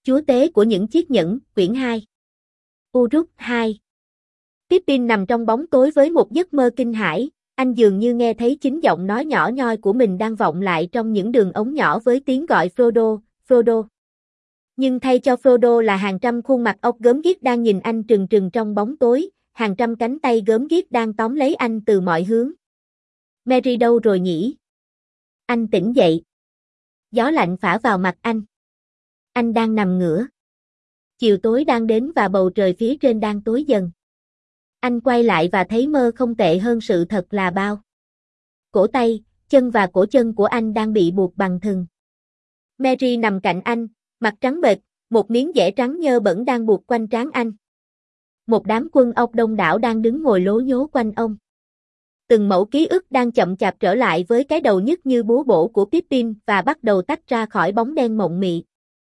Chúa tế của những chiếc nhẫn, quyển 2. Uruk 2. Pippin nằm trong bóng tối với một giấc mơ kinh hãi, anh dường như nghe thấy chính giọng nói nhỏ nhoi của mình đang vọng lại trong những đường ống nhỏ với tiếng gọi Frodo, Frodo. Nhưng thay cho Frodo là hàng trăm khuôn mặt ốc gớm ghiếc đang nhìn anh trừng trừng trong bóng tối, hàng trăm cánh tay gớm ghiếc đang tóm lấy anh từ mọi hướng. Merry đâu rồi nhỉ? Anh tỉnh dậy. Gió lạnh phả vào mặt anh. Anh đang nằm ngửa. Chiều tối đang đến và bầu trời phía trên đang tối dần. Anh quay lại và thấy mơ không tệ hơn sự thật là bao. Cổ tay, chân và cổ chân của anh đang bị buộc bằng thừng. Merry nằm cạnh anh, mặt trắng bệch, một miếng dẻ trắng nhơ bẩn đang buộc quanh trán anh. Một đám quân ốc đông đảo đang đứng ngồi lố nhố quanh ông. Từng mẩu ký ức đang chậm chạp trở lại với cái đầu nhức như búa bổ của Pippin và bắt đầu tách ra khỏi bóng đen mộng mị.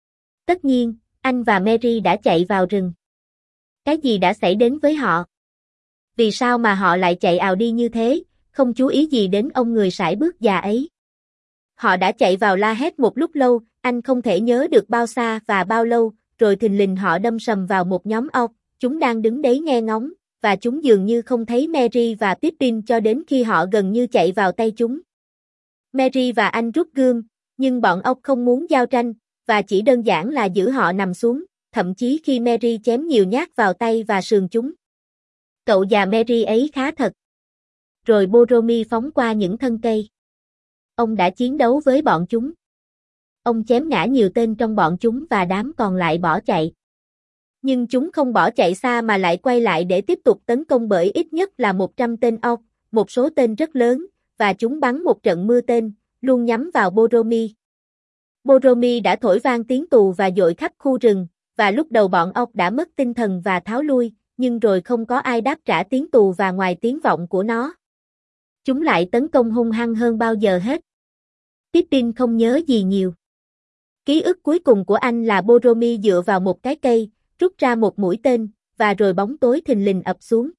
Tất nhiên, anh và Merry đã chạy vào rừng. Cái gì đã xảy đến với họ? Vì sao mà họ lại chạy ào đi như thế, không chú ý gì đến ông người sải bước già ấy? Họ đã chạy vào la hét một lúc lâu, anh không thể nhớ được bao xa và bao lâu, rồi thình lình họ đâm sầm vào một nhóm ốc, chúng đang đứng đấy nghe ngóng, và chúng dường như không thấy Merry và Pippin cho đến khi họ gần như chạy vào tay chúng. Merry và anh rút gươm, nhưng bọn ốc không muốn giao tranh, và chỉ đơn giản là giữ họ nằm xuống, thậm chí khi Merry chém nhiều nhát vào tay và sườn chúng. Cậu già Merry ấy khá thật. Rồi Boromir phóng qua những thân cây. Ông đã chiến đấu với bọn chúng. Ông chém ngã nhiều tên trong bọn chúng và đám còn lại bỏ chạy. Nhưng chúng không bỏ chạy xa mà lại quay lại để tiếp tục tấn công bởi ít nhất là 100 tên ốc, một số tên rất lớn, và chúng bắn một trận mưa tên, luôn nhắm vào Boromir. Boromir đã thổi vang tiếng tù và dội khắp khu rừng, và lúc đầu bọn ốc đã mất tinh thần và tháo lui, nhưng rồi không có ai đáp trả tiếng tù và ngoài tiếng vọng của nó. Chúng lại tấn công hung hăng hơn bao giờ hết. Pippin không nhớ gì nhiều. Ký ức cuối cùng của anh là Boromir dựa vào một cái cây, rút ra một mũi tên, và rồi bóng tối thình lình ập xuống.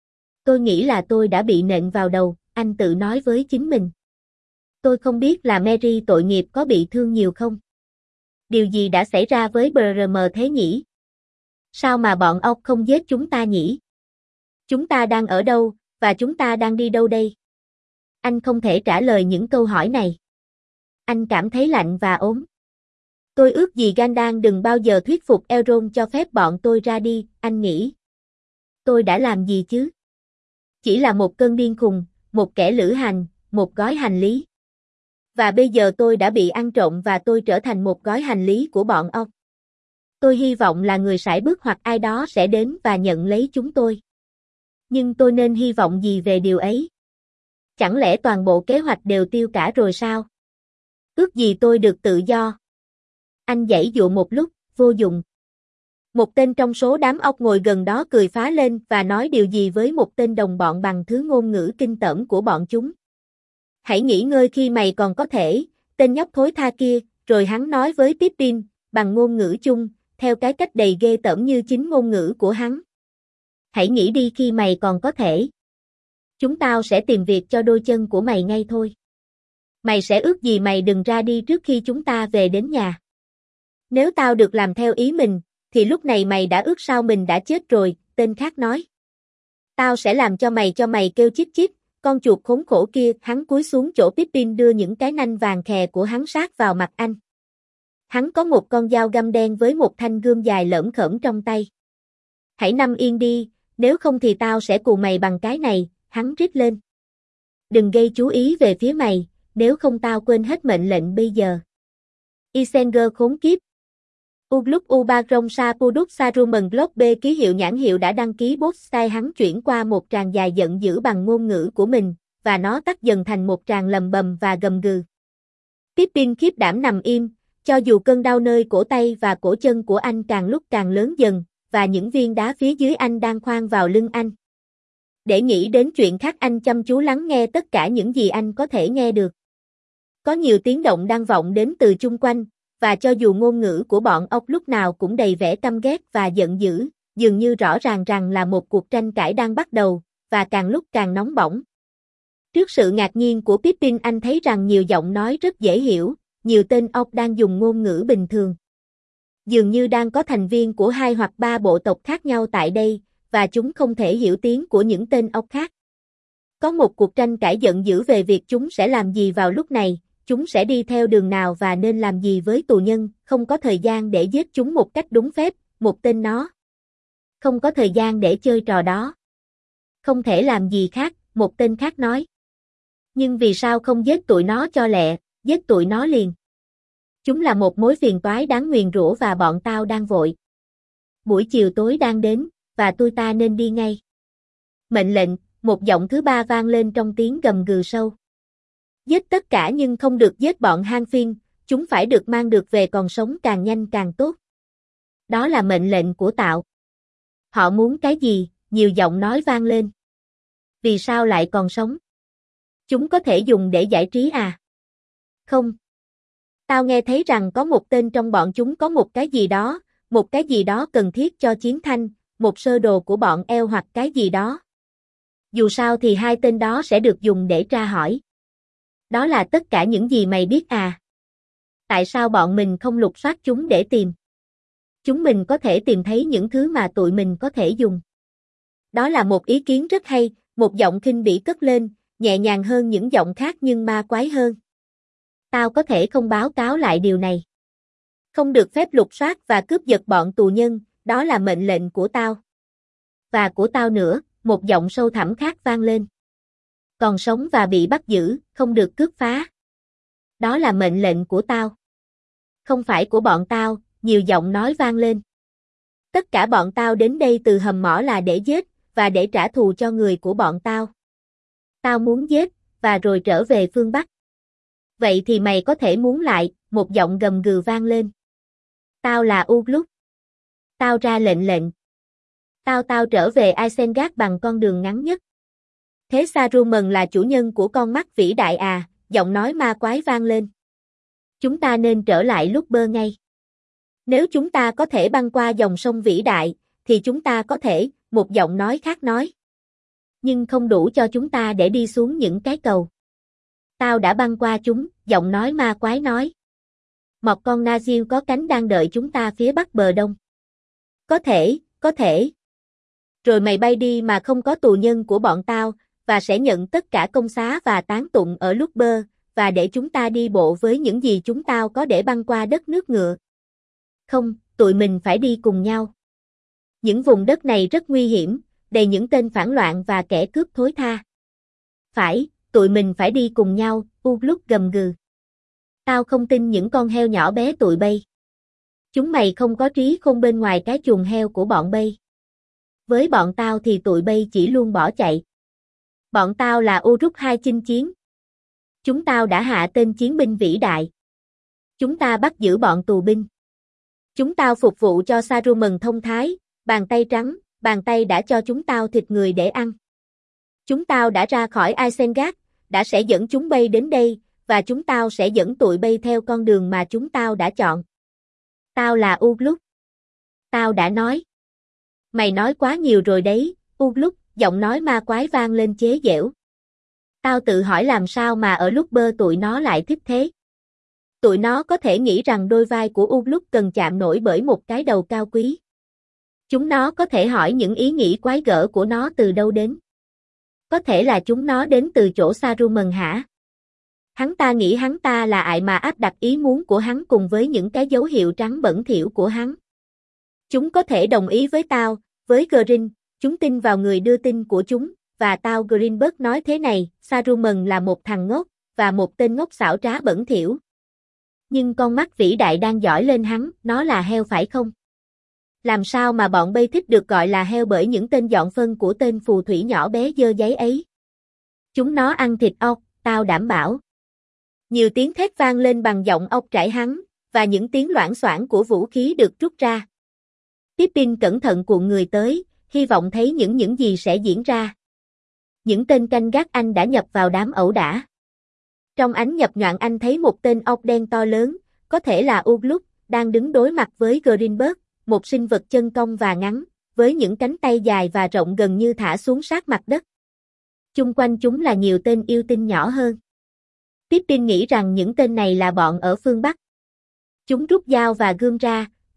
Tôi nghĩ là tôi đã bị nện vào đầu, anh tự nói với chính mình. Tôi không biết là Merry tội nghiệp có bị thương nhiều không? Điều gì đã xảy ra với BRM thế nhỉ? Sao mà bọn ốc không giết chúng ta nhỉ? Chúng ta đang ở đâu, và chúng ta đang đi đâu đây? Anh không thể trả lời những câu hỏi này. Anh cảm thấy lạnh và ốm. Tôi ước gì Gandalf đừng bao giờ thuyết phục Elrond cho phép bọn tôi ra đi, anh nghĩ. Tôi đã làm gì chứ? Chỉ là một cơn điên khùng, một kẻ lữ hành, một gói hành lý. Và bây giờ tôi đã bị ăn trộm và tôi trở thành một gói hành lý của bọn ốc. Tôi hy vọng là người sải bước hoặc ai đó sẽ đến và nhận lấy chúng tôi. Nhưng tôi nên hy vọng gì về điều ấy? Chẳng lẽ toàn bộ kế hoạch đều tiêu cả rồi sao? Ước gì tôi được tự do. Anh giãy dụa một lúc, vô dụng. Một tên trong số đám ốc ngồi gần đó cười phá lên và nói điều gì với một tên đồng bọn bằng thứ ngôn ngữ kinh tởm của bọn chúng. Hãy nghỉ ngơi khi mày còn có thể, tên nhóc thối tha kia, rồi hắn nói với Pippin, bằng ngôn ngữ chung, theo cái cách đầy ghê tởm như chính ngôn ngữ của hắn. Hãy nghỉ đi khi mày còn có thể. Chúng tao sẽ tìm việc cho đôi chân của mày ngay thôi. Mày sẽ ước gì mày đừng ra đi trước khi chúng ta về đến nhà. Nếu tao được làm theo ý mình, thì lúc này mày đã ước sao mình đã chết rồi, tên khác nói. Tao sẽ làm cho mày kêu chít chít, con chuột khốn khổ kia, hắn cúi xuống chỗ Pippin đưa những cái nanh vàng khè của hắn sát vào mặt anh. Hắn có một con dao găm đen với một thanh gươm dài lởm khởm trong tay. Hãy nằm yên đi, nếu không thì tao sẽ cù mày bằng cái này, hắn rít lên. Đừng gây chú ý về phía mày, nếu không tao quên hết mệnh lệnh bây giờ. Isenger khốn kiếp. Ugluk Ubarong Sapuduk Saruman Globe B ký hiệu nhãn hiệu đã đăng ký Botstyle hắn chuyển qua một tràng dài giận dữ bằng ngôn ngữ của mình, và nó tắt dần thành một tràng lầm bầm và gầm gừ. Pippin khiếp đảm nằm im, cho dù cơn đau nơi cổ tay và cổ chân của anh càng lúc càng lớn dần, và những viên đá phía dưới anh đang khoan vào lưng anh. Để nghĩ đến chuyện khác anh chăm chú lắng nghe tất cả những gì anh có thể nghe được. Có nhiều tiếng động đang vọng đến từ chung quanh, và cho dù ngôn ngữ của bọn ốc lúc nào cũng đầy vẻ căm ghét và giận dữ, dường như rõ ràng rằng là một cuộc tranh cãi đang bắt đầu, và càng lúc càng nóng bỏng. Trước sự ngạc nhiên của Pippin anh thấy rằng nhiều giọng nói rất dễ hiểu, nhiều tên ốc đang dùng ngôn ngữ bình thường. Dường như đang có thành viên của 2 hoặc 3 bộ tộc khác nhau tại đây, và chúng không thể hiểu tiếng của những tên ốc khác. Có một cuộc tranh cãi giận dữ về việc chúng sẽ làm gì vào lúc này, chúng sẽ đi theo đường nào và nên làm gì với tù nhân, không có thời gian để giết chúng một cách đúng phép, một tên nó. Không có thời gian để chơi trò đó. Không thể làm gì khác, một tên khác nói. Nhưng vì sao không giết tụi nó cho lẹ, giết tụi nó liền. Chúng là một mối phiền toái đáng nguyền rủa và bọn tao đang vội. Buổi chiều tối đang đến, và tụi ta nên đi ngay. Mệnh lệnh, một giọng thứ ba vang lên trong tiếng gầm gừ sâu. Giết tất cả nhưng không được giết bọn hang phiên, chúng phải được mang được về còn sống càng nhanh càng tốt. Đó là mệnh lệnh của Tạo. Họ muốn cái gì? Nhiều giọng nói vang lên. Vì sao lại còn sống? Chúng có thể dùng để giải trí à? Không. Tao nghe thấy rằng có một tên trong bọn chúng có một cái gì đó cần thiết cho chiến thanh, một sơ đồ của bọn eo hoặc cái gì đó. Dù sao thì 2 tên đó sẽ được dùng để tra hỏi. Đó là tất cả những gì mày biết à? Tại sao bọn mình không lục soát chúng để tìm? Chúng mình có thể tìm thấy những thứ mà tụi mình có thể dùng. Đó là một ý kiến rất hay, một giọng khinh bỉ cất lên, nhẹ nhàng hơn những giọng khác nhưng ma quái hơn. Tao có thể không báo cáo lại điều này. Không được phép lục soát và cướp giật bọn tù nhân, đó là mệnh lệnh của tao. Và của tao nữa, một giọng sâu thẳm khác vang lên. Còn sống và bị bắt giữ, không được cướp phá. Đó là mệnh lệnh của tao. Không phải của bọn tao, nhiều giọng nói vang lên. Tất cả bọn tao đến đây từ hầm mỏ là để giết, và để trả thù cho người của bọn tao. Tao muốn giết, và rồi trở về phương Bắc. Vậy thì mày có thể muốn lại, một giọng gầm gừ vang lên. Tao là Ugluk. Tao ra lệnh. Tao trở về Isengard bằng con đường ngắn nhất. Thế Saruman là chủ nhân của con mắt vĩ đại à, giọng nói ma quái vang lên. Chúng ta nên trở lại lúc bơ ngay. Nếu chúng ta có thể băng qua dòng sông vĩ đại, thì chúng ta có thể, một giọng nói khác nói. Nhưng không đủ cho chúng ta để đi xuống những cái cầu. Tao đã băng qua chúng, giọng nói ma quái nói. Một con Nazil có cánh đang đợi chúng ta phía bắc bờ đông. Có thể. Rồi mày bay đi mà không có tù nhân của bọn tao, và sẽ nhận tất cả công xá và tán tụng ở lúc bơ, và để chúng ta đi bộ với những gì chúng tao có để băng qua đất nước ngựa. Không, tụi mình phải đi cùng nhau. Những vùng đất này rất nguy hiểm, đầy những tên phản loạn và kẻ cướp thối tha. Phải, tụi mình phải đi cùng nhau, Ugluk gầm gừ. Tao không tin những con heo nhỏ bé tụi bay. Chúng mày không có trí khôn bên ngoài cái chuồng heo của bọn bay. Với bọn tao thì tụi bay chỉ luôn bỏ chạy. Bọn tao là Uruk hai chinh chiến. Chúng tao đã hạ tên chiến binh vĩ đại. Chúng ta bắt giữ bọn tù binh. Chúng tao phục vụ cho Saruman thông thái, bàn tay trắng, bàn tay đã cho chúng tao thịt người để ăn. Chúng tao đã ra khỏi Isengard, đã sẽ dẫn chúng bay đến đây, và chúng tao sẽ dẫn tụi bay theo con đường mà chúng tao đã chọn. Tao là Ugluk. Tao đã nói. Mày nói quá nhiều rồi đấy, Ugluk, giọng nói ma quái vang lên chế giễu. Tao tự hỏi làm sao mà ở lúc bơ tụi nó lại thích thế. Tụi nó có thể nghĩ rằng đôi vai của Ugluk cần chạm nổi bởi một cái đầu cao quý. Chúng nó có thể hỏi những ý nghĩ quái gở của nó từ đâu đến. Có thể là chúng nó đến từ chỗ Saruman hả? Hắn ta nghĩ hắn ta là ai mà áp đặt ý muốn của hắn cùng với những cái dấu hiệu trắng bẩn thỉu của hắn. Chúng có thể đồng ý với tao, với Grin, chúng tin vào người đưa tin của chúng, và tao Greenberg nói thế này, Saruman là một thằng ngốc, và một tên ngốc xảo trá bẩn thỉu. Nhưng con mắt vĩ đại đang dõi lên hắn, nó là heo phải không? Làm sao mà bọn bay thích được gọi là heo bởi những tên dọn phân của tên phù thủy nhỏ bé dơ giấy ấy? Chúng nó ăn thịt ốc, tao đảm bảo. Nhiều tiếng thét vang lên bằng giọng ốc trải hắn, và những tiếng loảng xoảng của vũ khí được rút ra. Pippin cẩn thận cuộn người tới, hy vọng thấy những gì sẽ diễn ra. Những tên canh gác anh đã nhập vào đám ẩu đả. Trong ánh nhập nhoạng anh thấy một tên ốc đen to lớn, có thể là Ugluk, đang đứng đối mặt với Greenberg, một sinh vật chân cong và ngắn, với những cánh tay dài và rộng gần như thả xuống sát mặt đất. Chung quanh chúng là nhiều tên yêu tinh nhỏ hơn. Pippin nghĩ rằng những tên này là bọn ở phương Bắc. Chúng rút dao và gươm ra,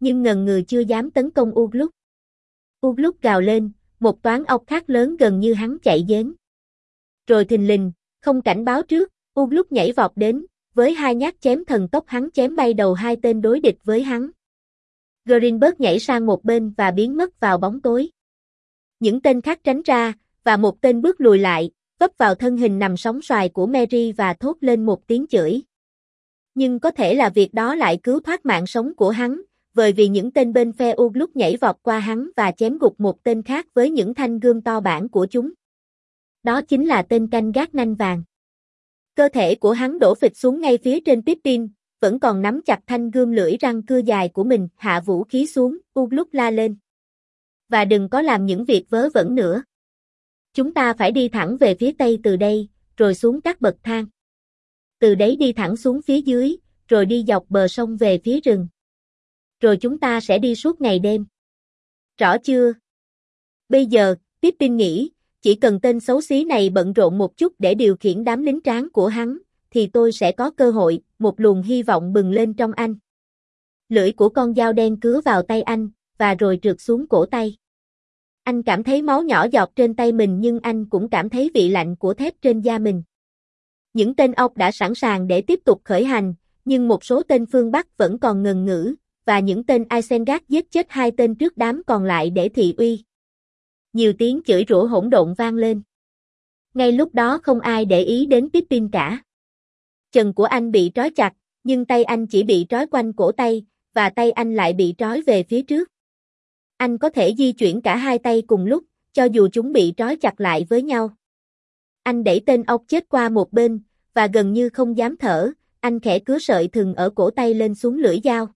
nhưng ngần ngừ chưa dám tấn công Ugluk. Ugluk gào lên, một toán ốc khác lớn gần như hắn chạy đến. Rồi thình lình, không cảnh báo trước, Ugluk nhảy vọt đến, với hai nhát chém thần tốc hắn chém bay đầu hai tên đối địch với hắn. Greenberg nhảy sang một bên và biến mất vào bóng tối. Những tên khác tránh ra, và một tên bước lùi lại, vấp vào thân hình nằm sóng xoài của Mary và thốt lên một tiếng chửi. Nhưng có thể là việc đó lại cứu thoát mạng sống của hắn, bởi vì những tên bên phe Ugluk nhảy vọt qua hắn và chém gục một tên khác với những thanh gươm to bản của chúng. Đó chính là tên canh gác nanh vàng. Cơ thể của hắn đổ phịch xuống ngay phía trên Pippin, vẫn còn nắm chặt thanh gươm lưỡi răng cưa dài của mình, hạ vũ khí xuống, Ugluk la lên. Và đừng có làm những việc vớ vẩn nữa. Chúng ta phải đi thẳng về phía tây từ đây, rồi xuống các bậc thang. Từ đấy đi thẳng xuống phía dưới, rồi đi dọc bờ sông về phía rừng. Rồi chúng ta sẽ đi suốt ngày đêm. Rõ chưa? Bây giờ, Pippin nghĩ, chỉ cần tên xấu xí này bận rộn một chút để điều khiển đám lính tráng của hắn, thì tôi sẽ có cơ hội, một luồng hy vọng bừng lên trong anh. Lưỡi của con dao đen cứa vào tay anh, và rồi trượt xuống cổ tay. Anh cảm thấy máu nhỏ giọt trên tay mình nhưng anh cũng cảm thấy vị lạnh của thép trên da mình. Những tên ốc đã sẵn sàng để tiếp tục khởi hành, nhưng một số tên phương Bắc vẫn còn ngần ngữ, và những tên Isengard giết chết hai tên trước đám còn lại để thị uy. Nhiều tiếng chửi rủa hỗn độn vang lên. Ngay lúc đó không ai để ý đến Pippin cả. Chân của anh bị trói chặt, nhưng tay anh chỉ bị trói quanh cổ tay, và tay anh lại bị trói về phía trước. Anh có thể di chuyển cả hai tay cùng lúc, cho dù chúng bị trói chặt lại với nhau. Anh đẩy tên ốc chết qua một bên, và gần như không dám thở, anh khẽ cứa sợi thừng ở cổ tay lên xuống lưỡi dao.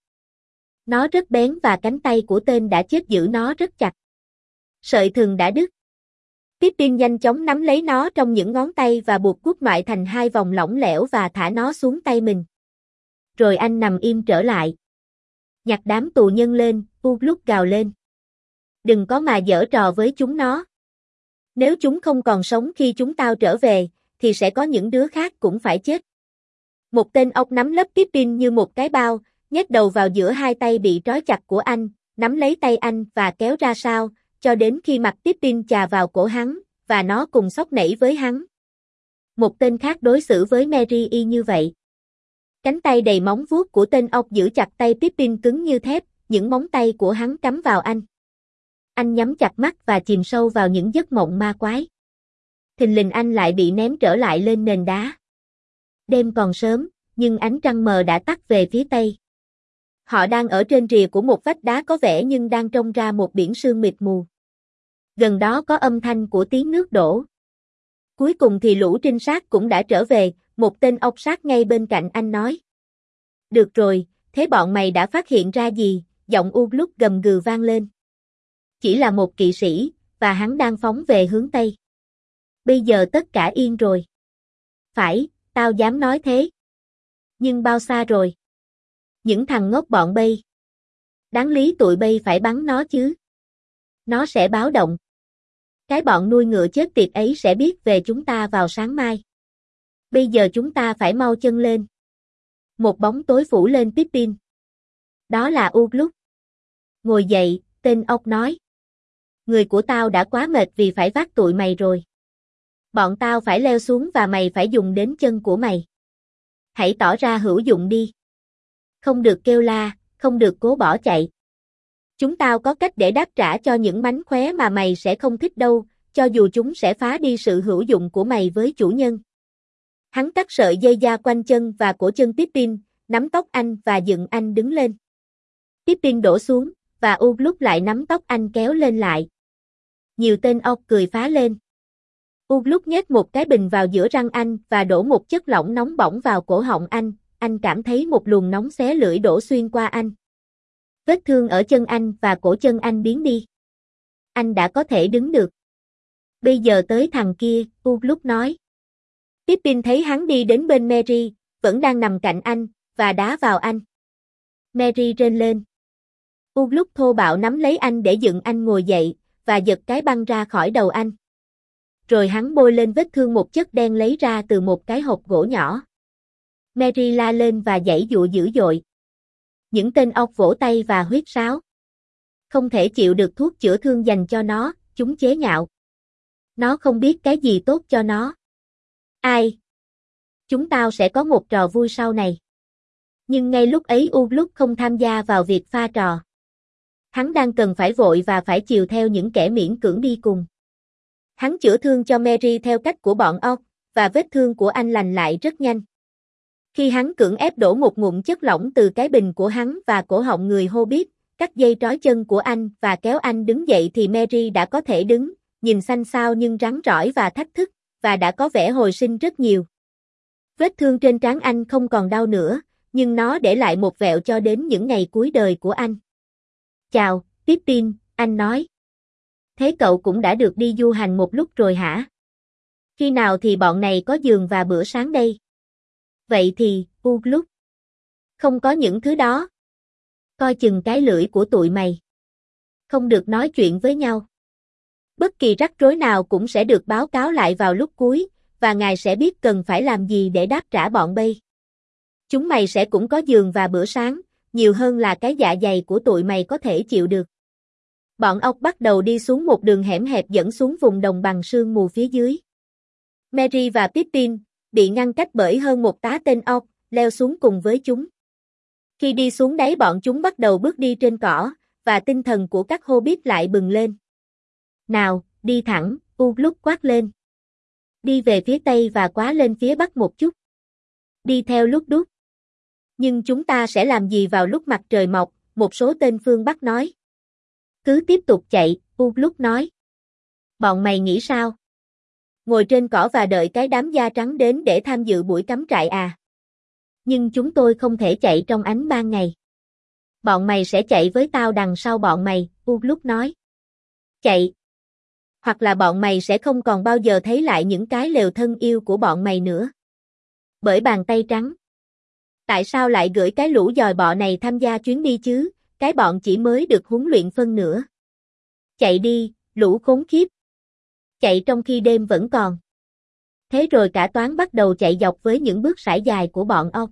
Nó rất bén và cánh tay của tên đã chết giữ nó rất chặt. Sợi thừng đã đứt. Pippin nhanh chóng nắm lấy nó trong những ngón tay và buộc cút loại thành hai vòng lỏng lẻo và thả nó xuống tay mình. Rồi anh nằm im trở lại. Nhặt đám tù nhân lên, Ugluk gào lên. Đừng có mà giở trò với chúng nó. Nếu chúng không còn sống khi chúng tao trở về, thì sẽ có những đứa khác cũng phải chết. Một tên ốc nắm lấp Pippin như một cái bao, nhét đầu vào giữa hai tay bị trói chặt của anh, nắm lấy tay anh và kéo ra sau, cho đến khi mặt Pippin chà vào cổ hắn, và nó cùng xốc nảy với hắn. Một tên khác đối xử với Merry y như vậy. Cánh tay đầy móng vuốt của tên ốc giữ chặt tay Pippin cứng như thép, những móng tay của hắn cắm vào anh. Anh nhắm chặt mắt và chìm sâu vào những giấc mộng ma quái. Thình lình anh lại bị ném trở lại lên nền đá. Đêm còn sớm, nhưng ánh trăng mờ đã tắt về phía tây. Họ đang ở trên rìa của một vách đá có vẻ nhưng đang trông ra một biển sương mịt mù. Gần đó có âm thanh của tiếng nước đổ. Cuối cùng thì lũ trinh sát cũng đã trở về, một tên ốc sát ngay bên cạnh anh nói. Được rồi, thế bọn mày đã phát hiện ra gì? Giọng Ugluk gầm gừ vang lên. Chỉ là một kỵ sĩ, và hắn đang phóng về hướng Tây. Bây giờ tất cả yên rồi. Phải, tao dám nói thế. Nhưng bao xa rồi? Những thằng ngốc bọn bay. Đáng lý tụi bay phải bắn nó chứ. Nó sẽ báo động. Cái bọn nuôi ngựa chết tiệt ấy sẽ biết về chúng ta vào sáng mai. Bây giờ chúng ta phải mau chân lên. Một bóng tối phủ lên Pippin. Đó là Ugluk. Ngồi dậy, tên ốc nói. Người của tao đã quá mệt vì phải vác tụi mày rồi. Bọn tao phải leo xuống và mày phải dùng đến chân của mày. Hãy tỏ ra hữu dụng đi. Không được kêu la, không được cố bỏ chạy. Chúng tao có cách để đáp trả cho những mánh khóe mà mày sẽ không thích đâu, cho dù chúng sẽ phá đi sự hữu dụng của mày với chủ nhân. Hắn cắt sợi dây da quanh chân và cổ chân Pippin, nắm tóc anh và dựng anh đứng lên. Pippin đổ xuống, và Ugluk lại nắm tóc anh kéo lên lại. Nhiều tên ốc cười phá lên. Ugluk nhét một cái bình vào giữa răng anh và đổ một chất lỏng nóng bỏng vào cổ họng anh cảm thấy một luồng nóng xé lưỡi đổ xuyên qua anh. Vết thương ở chân anh và cổ chân anh biến đi. Anh đã có thể đứng được. Bây giờ tới thằng kia, Ugluk nói. Pippin thấy hắn đi đến bên Merry, vẫn đang nằm cạnh anh, và đá vào anh. Merry rên lên. Ugluk thô bạo nắm lấy anh để dựng anh ngồi dậy, và giật cái băng ra khỏi đầu anh. Rồi hắn bôi lên vết thương một chất đen lấy ra từ một cái hộp gỗ nhỏ. Merry la lên và giãy giụa dữ dội. Những tên ọc vỗ tay và huýt sáo. Không thể chịu được thuốc chữa thương dành cho nó, chúng chế nhạo. Nó không biết cái gì tốt cho nó. Ai? Chúng tao sẽ có một trò vui sau này. Nhưng ngay lúc ấy Uluk không tham gia vào việc pha trò. Hắn đang cần phải vội và phải chiều theo những kẻ miễn cưỡng đi cùng. Hắn chữa thương cho Mary theo cách của bọn ọc, và vết thương của anh lành lại rất nhanh. Khi hắn cưỡng ép đổ một ngụm chất lỏng từ cái bình của hắn và cổ họng người Hobbit, cắt dây trói chân của anh và kéo anh đứng dậy thì Mary đã có thể đứng, nhìn xanh xao nhưng rắn rỏi và thách thức, và đã có vẻ hồi sinh rất nhiều. Vết thương trên trán anh không còn đau nữa, nhưng nó để lại một vẹo cho đến những ngày cuối đời của anh. Chào, Pippin, anh nói. Thế cậu cũng đã được đi du hành một lúc rồi hả? Khi nào thì bọn này có giường và bữa sáng đây? Vậy thì, Uluk. Không có những thứ đó. Coi chừng cái lưỡi của tụi mày. Không được nói chuyện với nhau. Bất kỳ rắc rối nào cũng sẽ được báo cáo lại vào lúc cuối, và ngài sẽ biết cần phải làm gì để đáp trả bọn Bay. Chúng mày sẽ cũng có giường và bữa sáng, nhiều hơn là cái dạ dày của tụi mày có thể chịu được. Bọn ọc bắt đầu đi xuống một đường hẻm hẹp dẫn xuống vùng đồng bằng sương mù phía dưới. Merry và Pippin bị ngăn cách bởi hơn một tá tên ọc, leo xuống cùng với chúng. Khi đi xuống đáy bọn chúng bắt đầu bước đi trên cỏ, và tinh thần của các Hobbit lại bừng lên. Nào, đi thẳng, Uluk quát lên. Đi về phía tây và quá lên phía bắc một chút. Đi theo lúc đút. Nhưng chúng ta sẽ làm gì vào lúc mặt trời mọc, một số tên phương Bắc nói. Cứ tiếp tục chạy, Uluk nói. Bọn mày nghĩ sao? Ngồi trên cỏ và đợi cái đám da trắng đến để tham dự buổi cắm trại à? Nhưng chúng tôi không thể chạy trong ánh ban ngày. Bọn mày sẽ chạy với tao đằng sau bọn mày, Uluk nói. Chạy. Hoặc là bọn mày sẽ không còn bao giờ thấy lại những cái lều thân yêu của bọn mày nữa. Bởi bàn tay trắng. Tại sao lại gửi cái lũ dòi bọ này tham gia chuyến đi chứ, cái bọn chỉ mới được huấn luyện phân nữa. Chạy đi, lũ khốn khiếp. Chạy trong khi đêm vẫn còn. Thế rồi cả toán bắt đầu chạy dọc với những bước sải dài của bọn ọc.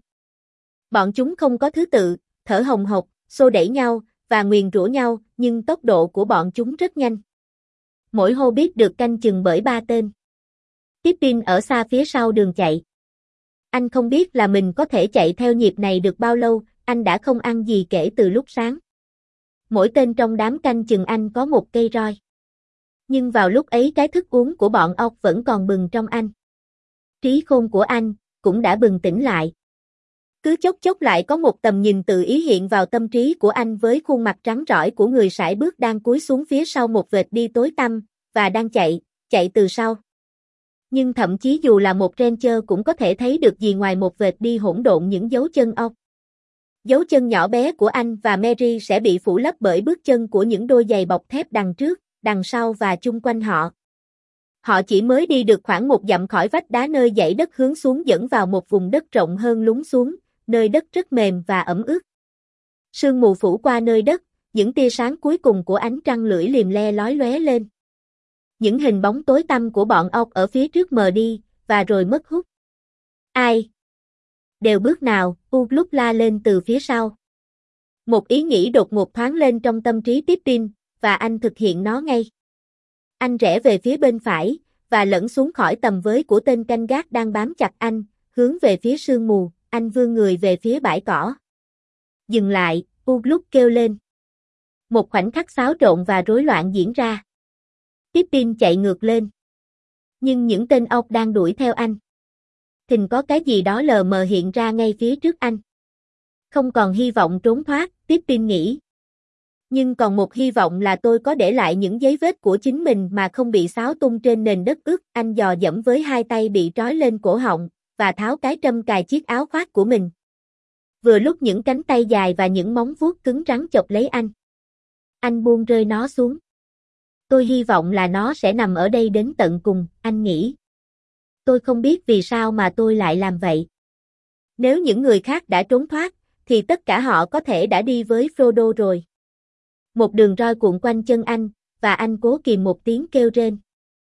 Bọn chúng không có thứ tự, thở hồng hộc, xô đẩy nhau, và nguyền rủa nhau, nhưng tốc độ của bọn chúng rất nhanh. Mỗi Hobbit được canh chừng bởi 3 tên. Pippin ở xa phía sau đường chạy. Anh không biết là mình có thể chạy theo nhịp này được bao lâu, anh đã không ăn gì kể từ lúc sáng. Mỗi tên trong đám canh chừng anh có một cây roi. Nhưng vào lúc ấy cái thức uống của bọn ọc vẫn còn bừng trong anh. Trí khôn của anh cũng đã bừng tỉnh lại. Cứ chốc chốc lại có một tầm nhìn tự ý hiện vào tâm trí của anh với khuôn mặt trắng trỏi của người sải bước đang cúi xuống phía sau một vệt đi tối tăm, và đang chạy từ sau. Nhưng thậm chí dù là một ranger cũng có thể thấy được gì ngoài một vệt đi hỗn độn những dấu chân ọc. Dấu chân nhỏ bé của anh và Merry sẽ bị phủ lấp bởi bước chân của những đôi giày bọc thép đằng trước, đằng sau và chung quanh họ. Họ chỉ mới đi được khoảng một dặm khỏi vách đá nơi dãy đất hướng xuống dẫn vào một vùng đất rộng hơn lún xuống, nơi đất rất mềm và ẩm ướt. Sương mù phủ qua nơi đất, những tia sáng cuối cùng của ánh trăng lưỡi liềm le lói lóe lên. Những hình bóng tối tăm của bọn ọc ở phía trước mờ đi, và rồi mất hút. Ai? Đều bước nào, Uluk la lên từ phía sau. Một ý nghĩ đột ngột thoáng lên trong tâm trí Pippin, và anh thực hiện nó ngay. Anh rẽ về phía bên phải, và lẫn xuống khỏi tầm với của tên canh gác đang bám chặt anh, hướng về phía sương mù, anh vươn người về phía bãi cỏ. Dừng lại, Uluk kêu lên. Một khoảnh khắc xáo trộn và rối loạn diễn ra. Pippin chạy ngược lên. Nhưng những tên ọc đang đuổi theo anh. Thình có cái gì đó lờ mờ hiện ra ngay phía trước anh. Không còn hy vọng trốn thoát, Pippin nghĩ. Nhưng còn một hy vọng là tôi có để lại những dấu vết của chính mình mà không bị xáo tung trên nền đất ướt. Anh dò dẫm với hai tay bị trói lên cổ họng, và tháo cái trâm cài chiếc áo khoác của mình. Vừa lúc những cánh tay dài và những móng vuốt cứng rắn chộp lấy anh. Anh buông rơi nó xuống. Tôi hy vọng là nó sẽ nằm ở đây đến tận cùng, anh nghĩ. Tôi không biết vì sao mà tôi lại làm vậy. Nếu những người khác đã trốn thoát, thì tất cả họ có thể đã đi với Frodo rồi. Một đường roi cuộn quanh chân anh, và anh cố kìm một tiếng kêu rên.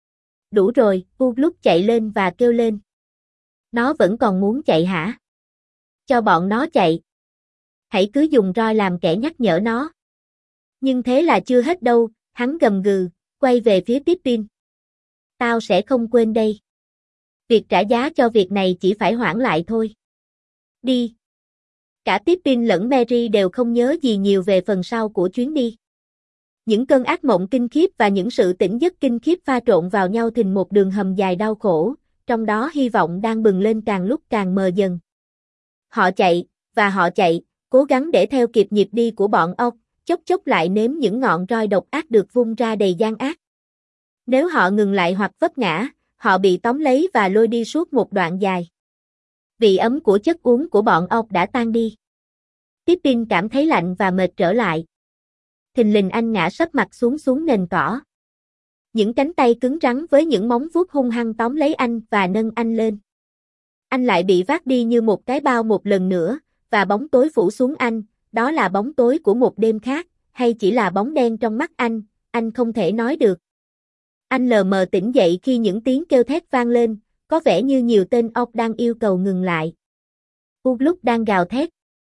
Đủ rồi, Uluk chạy lên và kêu lên. Nó vẫn còn muốn chạy hả? Cho bọn nó chạy. Hãy cứ dùng roi làm kẻ nhắc nhở nó. Nhưng thế là chưa hết đâu, hắn gầm gừ, quay về phía Pippin. Tao sẽ không quên đây. Việc trả giá cho việc này chỉ phải hoãn lại thôi. Đi. Cả Pippin lẫn Merry đều không nhớ gì nhiều về phần sau của chuyến đi. Những cơn ác mộng kinh khiếp và những sự tỉnh giấc kinh khiếp pha trộn vào nhau thành một đường hầm dài đau khổ, trong đó hy vọng đang bừng lên càng lúc càng mờ dần. Họ chạy, và họ chạy, cố gắng để theo kịp nhịp đi của bọn ốc, chốc chốc lại nếm những ngọn roi độc ác được vung ra đầy gian ác. Nếu họ ngừng lại hoặc vấp ngã, họ bị tóm lấy và lôi đi suốt một đoạn dài. Vị ấm của chất uống của bọn ốc đã tan đi. Pippin cảm thấy lạnh và mệt trở lại. Thình lình anh ngã sấp mặt xuống nền cỏ. Những cánh tay cứng rắn với những móng vuốt hung hăng tóm lấy anh và nâng anh lên. Anh lại bị vác đi như một cái bao một lần nữa, và bóng tối phủ xuống anh, đó là bóng tối của một đêm khác, hay chỉ là bóng đen trong mắt anh không thể nói được. Anh lờ mờ tỉnh dậy khi những tiếng kêu thét vang lên, có vẻ như nhiều tên ốc đang yêu cầu ngừng lại. Lúc đang gào thét.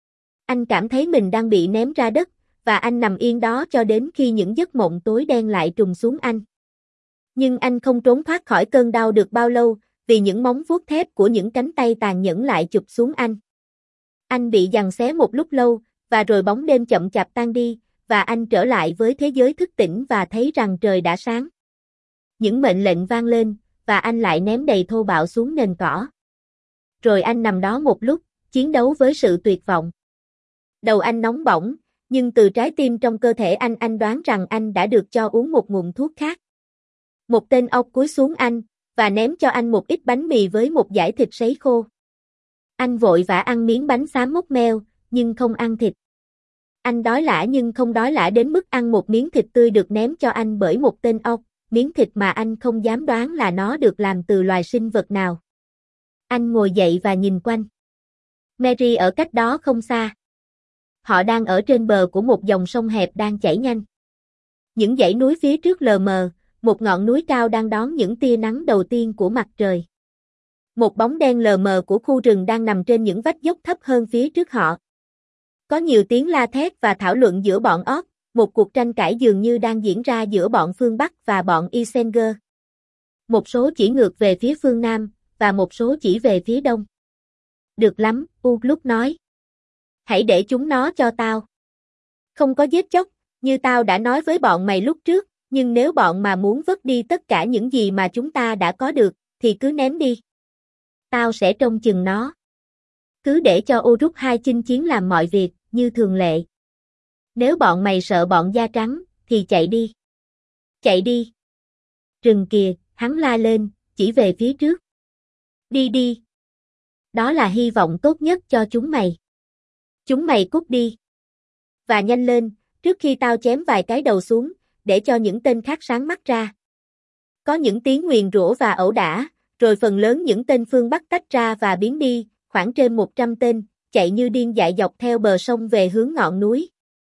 Anh cảm thấy mình đang bị ném ra đất, và anh nằm yên đó cho đến khi những giấc mộng tối đen lại trùng xuống anh. Nhưng anh không trốn thoát khỏi cơn đau được bao lâu, vì những móng vuốt thép của những cánh tay tàn nhẫn lại chụp xuống anh. Anh bị giằng xé một lúc lâu, và rồi bóng đêm chậm chạp tan đi, và anh trở lại với thế giới thức tỉnh và thấy rằng trời đã sáng. Những mệnh lệnh vang lên, và anh lại ném đầy thô bạo xuống nền cỏ. Rồi anh nằm đó một lúc, chiến đấu với sự tuyệt vọng. Đầu anh nóng bỏng, nhưng từ trái tim trong cơ thể anh đoán rằng anh đã được cho uống một ngụm thuốc khác. Một tên ốc cúi xuống anh, và ném cho anh một ít bánh mì với một dải thịt sấy khô. Anh vội vã ăn miếng bánh xám mốc meo, nhưng không ăn thịt. Anh đói lả nhưng không đói lả đến mức ăn một miếng thịt tươi được ném cho anh bởi một tên ốc, miếng thịt mà anh không dám đoán là nó được làm từ loài sinh vật nào. Anh ngồi dậy và nhìn quanh. Merry ở cách đó không xa. Họ đang ở trên bờ của một dòng sông hẹp đang chảy nhanh. Những dãy núi phía trước lờ mờ, một ngọn núi cao đang đón những tia nắng đầu tiên của mặt trời. Một bóng đen lờ mờ của khu rừng đang nằm trên những vách dốc thấp hơn phía trước họ. Có nhiều tiếng la thét và thảo luận giữa bọn orc, một cuộc tranh cãi dường như đang diễn ra giữa bọn phương Bắc và bọn Isenger. Một số chỉ ngược về phía phương Nam, và một số chỉ về phía Đông. Được lắm, lúc nói. Hãy để chúng nó cho tao. Không có giết chóc, như tao đã nói với bọn mày lúc trước, nhưng nếu bọn mà muốn vứt đi tất cả những gì mà chúng ta đã có được, thì cứ ném đi. Tao sẽ trông chừng nó. Cứ để cho Uruk hai chinh chiến làm mọi việc, như thường lệ. Nếu bọn mày sợ bọn da trắng, thì chạy đi. Chạy đi. Rừng kìa, hắn la lên, chỉ về phía trước. Đi đi. Đó là hy vọng tốt nhất cho chúng mày. Chúng mày cút đi. Và nhanh lên, trước khi tao chém vài cái đầu xuống, để cho những tên khác sáng mắt ra. Có những tiếng nguyền rủa và ẩu đả, rồi phần lớn những tên phương Bắc tách ra và biến đi, khoảng trên 100 tên, chạy như điên dại dọc theo bờ sông về hướng ngọn núi.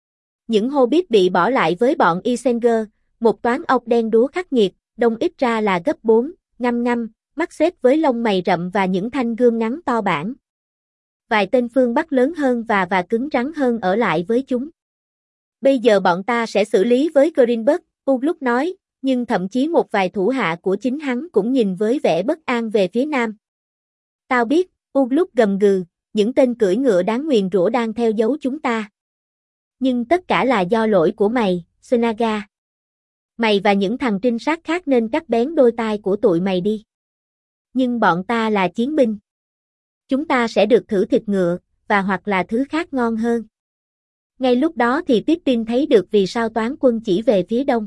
Những Hobbit bị bỏ lại với bọn Isenger, một toán ốc đen đúa khắc nghiệt, đông ít ra là gấp 4, ngăm, mắt xếp với lông mày rậm và những thanh gươm ngắn to bản. Vài tên phương Bắc lớn hơn và cứng rắn hơn ở lại với chúng. Bây giờ bọn ta sẽ xử lý với Greenberg, Uruk nói, nhưng thậm chí một vài thủ hạ của chính hắn cũng nhìn với vẻ bất an về phía nam. Tao biết, Uruk gầm gừ, những tên cưỡi ngựa đáng nguyền rủa đang theo dấu chúng ta. Nhưng tất cả là do lỗi của mày, Sunaga. Mày và những thằng trinh sát khác nên cắt bén đôi tai của tụi mày đi. Nhưng bọn ta là chiến binh. Chúng ta sẽ được thử thịt ngựa, và hoặc là thứ khác ngon hơn. Ngay lúc đó thì Pippin thấy được vì sao toán quân chỉ về phía đông.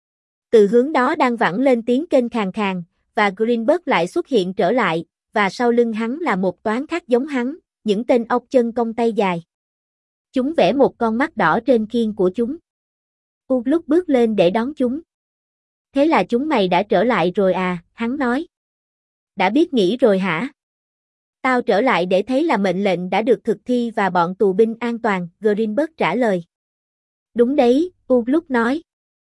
Từ hướng đó đang vẳng lên tiếng kênh khàn khàn, và Greenberg lại xuất hiện trở lại, và sau lưng hắn là một toán khác giống hắn, những tên ốc chân cong tay dài. Chúng vẽ một con mắt đỏ trên khiên của chúng. Uruk bước lên để đón chúng. Thế là chúng mày đã trở lại rồi à, hắn nói. Đã biết nghĩ rồi hả? Tao trở lại để thấy là mệnh lệnh đã được thực thi và bọn tù binh an toàn, Greenberg trả lời. Đúng đấy, Uruk nói.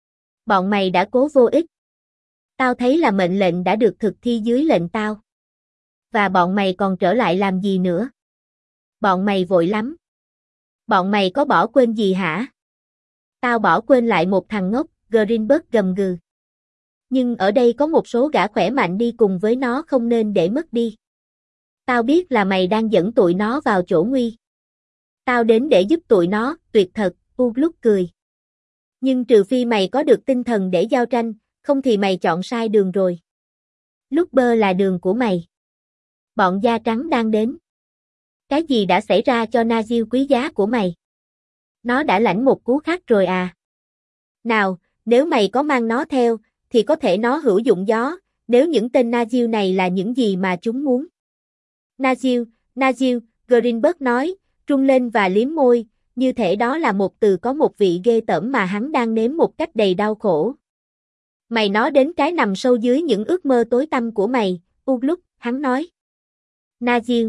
Bọn mày đã cố vô ích. Tao thấy là mệnh lệnh đã được thực thi dưới lệnh tao. Và bọn mày còn trở lại làm gì nữa? Bọn mày vội lắm. Bọn mày có bỏ quên gì hả? Tao bỏ quên lại một thằng ngốc, Greenberg gầm gừ. Nhưng ở đây có một số gã khỏe mạnh đi cùng với nó không nên để mất đi. Tao biết là mày đang dẫn tụi nó vào chỗ nguy. Tao đến để giúp tụi nó, tuyệt thật, Ugluk cười. Nhưng trừ phi mày có được tinh thần để giao tranh, không thì mày chọn sai đường rồi. Luther là đường của mày. Bọn da trắng đang đến. Cái gì đã xảy ra cho Najil quý giá của mày? Nó đã lãnh một cú khác rồi à? Nào, nếu mày có mang nó theo, thì có thể nó hữu dụng gió, nếu những tên Najil này là những gì mà chúng muốn. Najil, Greenberg nói, rung lên và liếm môi, như thể đó là một từ có một vị ghê tởm mà hắn đang nếm một cách đầy đau khổ. Mày nói đến cái nằm sâu dưới những ước mơ tối tăm của mày, Ugluk, hắn nói. Najil.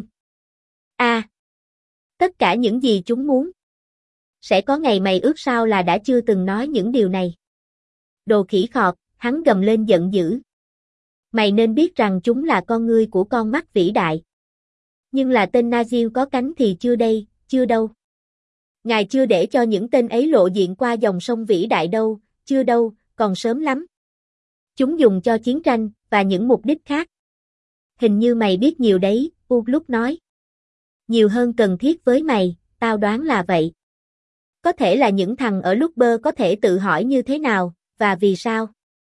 Tất cả những gì chúng muốn. Sẽ có ngày mày ước sao là đã chưa từng nói những điều này. Đồ khỉ khọt, hắn gầm lên giận dữ. Mày nên biết rằng chúng là con ngươi của con mắt vĩ đại. Nhưng là tên Najil có cánh thì chưa đây, chưa đâu. Ngài chưa để cho những tên ấy lộ diện qua dòng sông vĩ đại đâu, chưa đâu, còn sớm lắm. Chúng dùng cho chiến tranh, và những mục đích khác. Hình như mày biết nhiều đấy, Ugluk nói. Nhiều hơn cần thiết với mày, tao đoán là vậy. Có thể là những thằng ở Luther có thể tự hỏi như thế nào, và vì sao.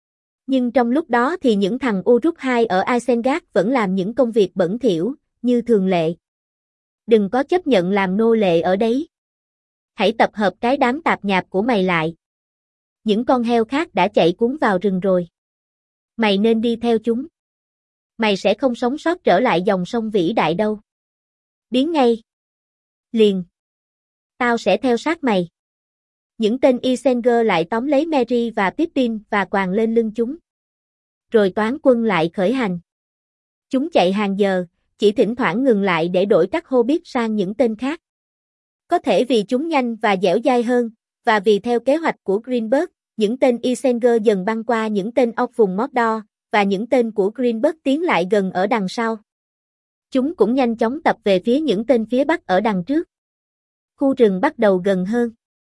Nhưng trong lúc đó thì những thằng Uruk 2 ở Isengard vẫn làm những công việc bẩn thỉu, như thường lệ. Đừng có chấp nhận làm nô lệ ở đấy. Hãy tập hợp cái đám tạp nhạp của mày lại. Những con heo khác đã chạy cuốn vào rừng rồi. Mày nên đi theo chúng. Mày sẽ không sống sót trở lại dòng sông vĩ đại đâu. Biến ngay. Liền. Tao sẽ theo sát mày. Những tên Isenger lại tóm lấy Merry và Pippin và quàng lên lưng chúng. Rồi toán quân lại khởi hành. Chúng chạy hàng giờ, chỉ thỉnh thoảng ngừng lại để đổi các Hobbit sang những tên khác. Có thể vì chúng nhanh và dẻo dai hơn, và vì theo kế hoạch của Greenberg, những tên Isenger dần băng qua những tên Orc vùng Mordor, và những tên của Greenberg tiến lại gần ở đằng sau. Chúng cũng nhanh chóng tập về phía những tên phía bắc ở đằng trước. Khu rừng bắt đầu gần hơn.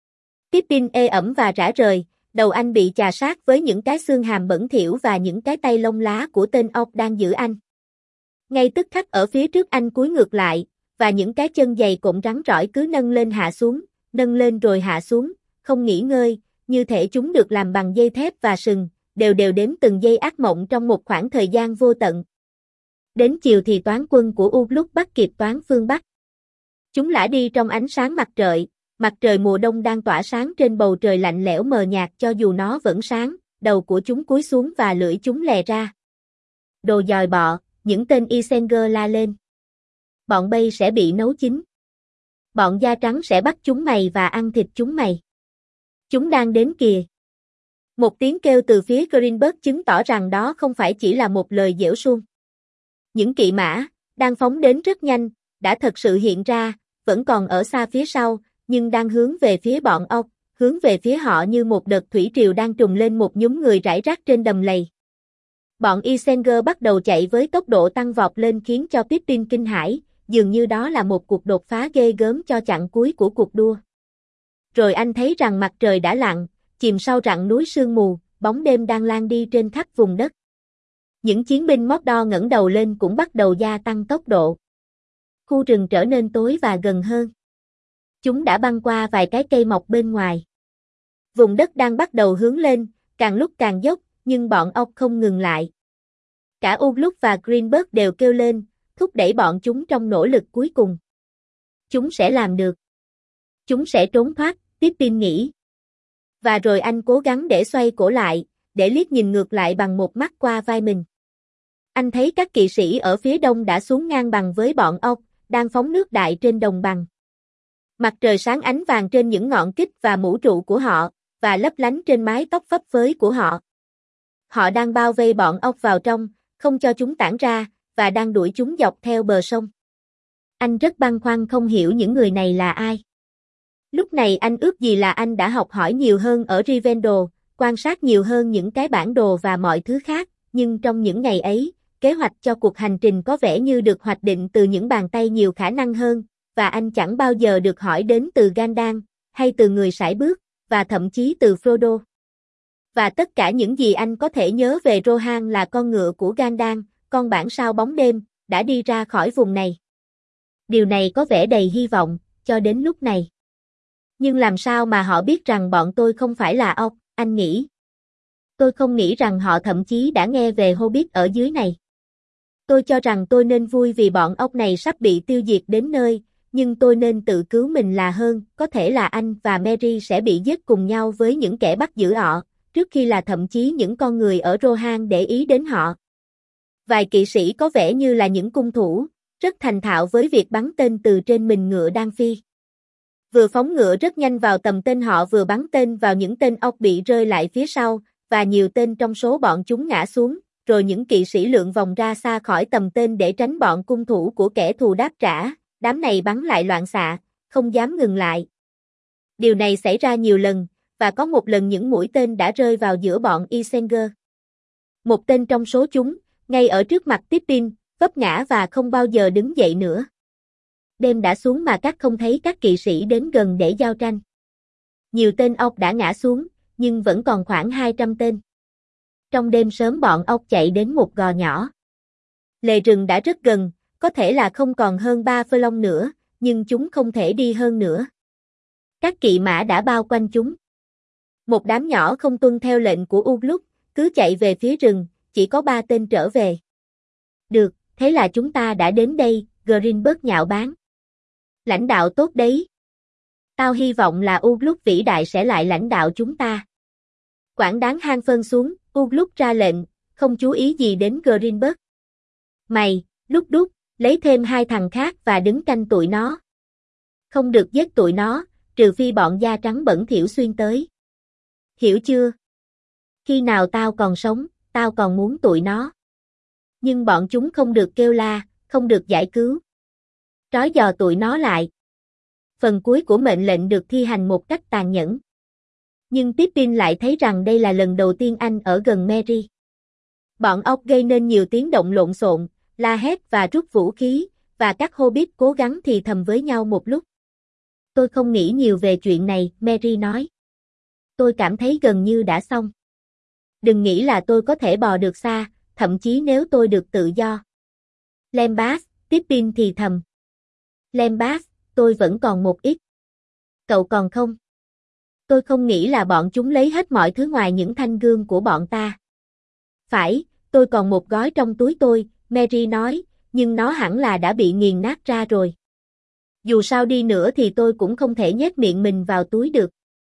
Pippin ê ẩm và rã rời, đầu anh bị chà sát với những cái xương hàm bẩn thỉu và những cái tay lông lá của tên Orc đang giữ anh. Ngay tức khắc ở phía trước anh cúi ngược lại, và những cái chân giày cộm rắn rỏi cứ nâng lên hạ xuống, nâng lên rồi hạ xuống, không nghỉ ngơi, như thể chúng được làm bằng dây thép và sừng, đều đếm từng giây ác mộng trong một khoảng thời gian vô tận. Đến chiều thì toán quân của Ugluk bắt kịp toán phương Bắc. Chúng lả đi trong ánh sáng mặt trời mùa đông đang tỏa sáng trên bầu trời lạnh lẽo mờ nhạt cho dù nó vẫn sáng, đầu của chúng cúi xuống và lưỡi chúng lè ra. Đồ dòi bọ, những tên Isenger la lên. Bọn bay sẽ bị nấu chín. Bọn da trắng sẽ bắt chúng mày và ăn thịt chúng mày. Chúng đang đến kìa. Một tiếng kêu từ phía Greenberg chứng tỏ rằng đó không phải chỉ là một lời giễu suông. Những kỵ mã, đang phóng đến rất nhanh, đã thật sự hiện ra, vẫn còn ở xa phía sau, nhưng đang hướng về phía bọn Orc, hướng về phía họ như một đợt thủy triều đang trùng lên một nhóm người rải rác trên đầm lầy. Bọn Isenger bắt đầu chạy với tốc độ tăng vọt lên khiến cho Pippin kinh hãi, dường như đó là một cuộc đột phá ghê gớm cho chặng cuối của cuộc đua. Rồi anh thấy rằng mặt trời đã lặn, chìm sau rặng núi sương mù, bóng đêm đang lan đi trên khắp vùng đất. Những chiến binh Mordor ngẩng đầu lên cũng bắt đầu gia tăng tốc độ. Khu rừng trở nên tối và gần hơn. Chúng đã băng qua vài cái cây mọc bên ngoài. Vùng đất đang bắt đầu hướng lên, càng lúc càng dốc, nhưng bọn Orc không ngừng lại. Cả Ugluk và Greenberg đều kêu lên, thúc đẩy bọn chúng trong nỗ lực cuối cùng. Chúng sẽ làm được. Chúng sẽ trốn thoát, Pippin nghĩ. Và rồi anh cố gắng để xoay cổ lại, để liếc nhìn ngược lại bằng một mắt qua vai mình. Anh thấy các kỵ sĩ ở phía đông đã xuống ngang bằng với bọn Orc, đang phóng nước đại trên đồng bằng. Mặt trời sáng ánh vàng trên những ngọn kích và mũ trụ của họ, và lấp lánh trên mái tóc phấp phới của họ. Họ đang bao vây bọn Orc vào trong, không cho chúng tản ra, và đang đuổi chúng dọc theo bờ sông. Anh rất băn khoăn không hiểu những người này là ai. Lúc này anh ước gì là anh đã học hỏi nhiều hơn ở Rivendell, quan sát nhiều hơn những cái bản đồ và mọi thứ khác, nhưng trong những ngày ấy, kế hoạch cho cuộc hành trình có vẻ như được hoạch định từ những bàn tay nhiều khả năng hơn, và anh chẳng bao giờ được hỏi đến từ Gandalf, hay từ người sải bước, và thậm chí từ Frodo. Và tất cả những gì anh có thể nhớ về Rohan là con ngựa của Gandalf, con bản sao bóng đêm, đã đi ra khỏi vùng này. Điều này có vẻ đầy hy vọng, cho đến lúc này. Nhưng làm sao mà họ biết rằng bọn tôi không phải là ốc, anh nghĩ? Tôi không nghĩ rằng họ thậm chí đã nghe về Hobbit ở dưới này. Tôi cho rằng tôi nên vui vì bọn ốc này sắp bị tiêu diệt đến nơi, nhưng tôi nên tự cứu mình là hơn, có thể là anh và Merry sẽ bị giết cùng nhau với những kẻ bắt giữ họ, trước khi là thậm chí những con người ở Rohan để ý đến họ. Vài kỵ sĩ có vẻ như là những cung thủ, rất thành thạo với việc bắn tên từ trên mình ngựa đang phi. Vừa phóng ngựa rất nhanh vào tầm tên họ vừa bắn tên vào những tên ốc bị rơi lại phía sau, và nhiều tên trong số bọn chúng ngã xuống, rồi những kỵ sĩ lượn vòng ra xa khỏi tầm tên để tránh bọn cung thủ của kẻ thù đáp trả, đám này bắn lại loạn xạ, không dám ngừng lại. Điều này xảy ra nhiều lần, và có một lần những mũi tên đã rơi vào giữa bọn Isengard. Một tên trong số chúng, ngay ở trước mặt Pippin, vấp ngã và không bao giờ đứng dậy nữa. Đêm đã xuống mà các không thấy các kỵ sĩ đến gần để giao tranh. Nhiều tên ốc đã ngã xuống, nhưng vẫn còn khoảng 200 tên. Trong đêm sớm bọn ốc chạy đến một gò nhỏ. Lề rừng đã rất gần, có thể là không còn hơn 3 furlong nữa, nhưng chúng không thể đi hơn nữa. Các kỵ mã đã bao quanh chúng. Một đám nhỏ không tuân theo lệnh của Ugluk, cứ chạy về phía rừng, chỉ có 3 tên trở về. Được, thế là chúng ta đã đến đây, Grinberg nhạo báng. Lãnh đạo tốt đấy. Tao hy vọng là Ugluk vĩ đại sẽ lại lãnh đạo chúng ta. Quảng đáng hang phân xuống, Ugluk ra lệnh, không chú ý gì đến Grinberg. Mày, lúc đúc, lấy thêm 2 thằng khác và đứng canh tụi nó. Không được giết tụi nó, trừ phi bọn da trắng bẩn thỉu xuyên tới. Hiểu chưa? Khi nào tao còn sống, tao còn muốn tụi nó. Nhưng bọn chúng không được kêu la, không được giải cứu. Trói giò tụi nó lại. Phần cuối của mệnh lệnh được thi hành một cách tàn nhẫn. Nhưng Pippin lại thấy rằng đây là lần đầu tiên anh ở gần Merry. Bọn ốc gây nên nhiều tiếng động lộn xộn, la hét và rút vũ khí, và các Hobbit cố gắng thì thầm với nhau một lúc. Tôi không nghĩ nhiều về chuyện này, Merry nói. Tôi cảm thấy gần như đã xong. Đừng nghĩ là tôi có thể bò được xa, thậm chí nếu tôi được tự do. Lembas, Pippin thì thầm. Lembas, tôi vẫn còn một ít. Cậu còn không? Tôi không nghĩ là bọn chúng lấy hết mọi thứ ngoài những thanh gương của bọn ta. Phải, tôi còn một gói trong túi tôi, Merry nói, nhưng nó hẳn là đã bị nghiền nát ra rồi. Dù sao đi nữa thì tôi cũng không thể nhét miệng mình vào túi được.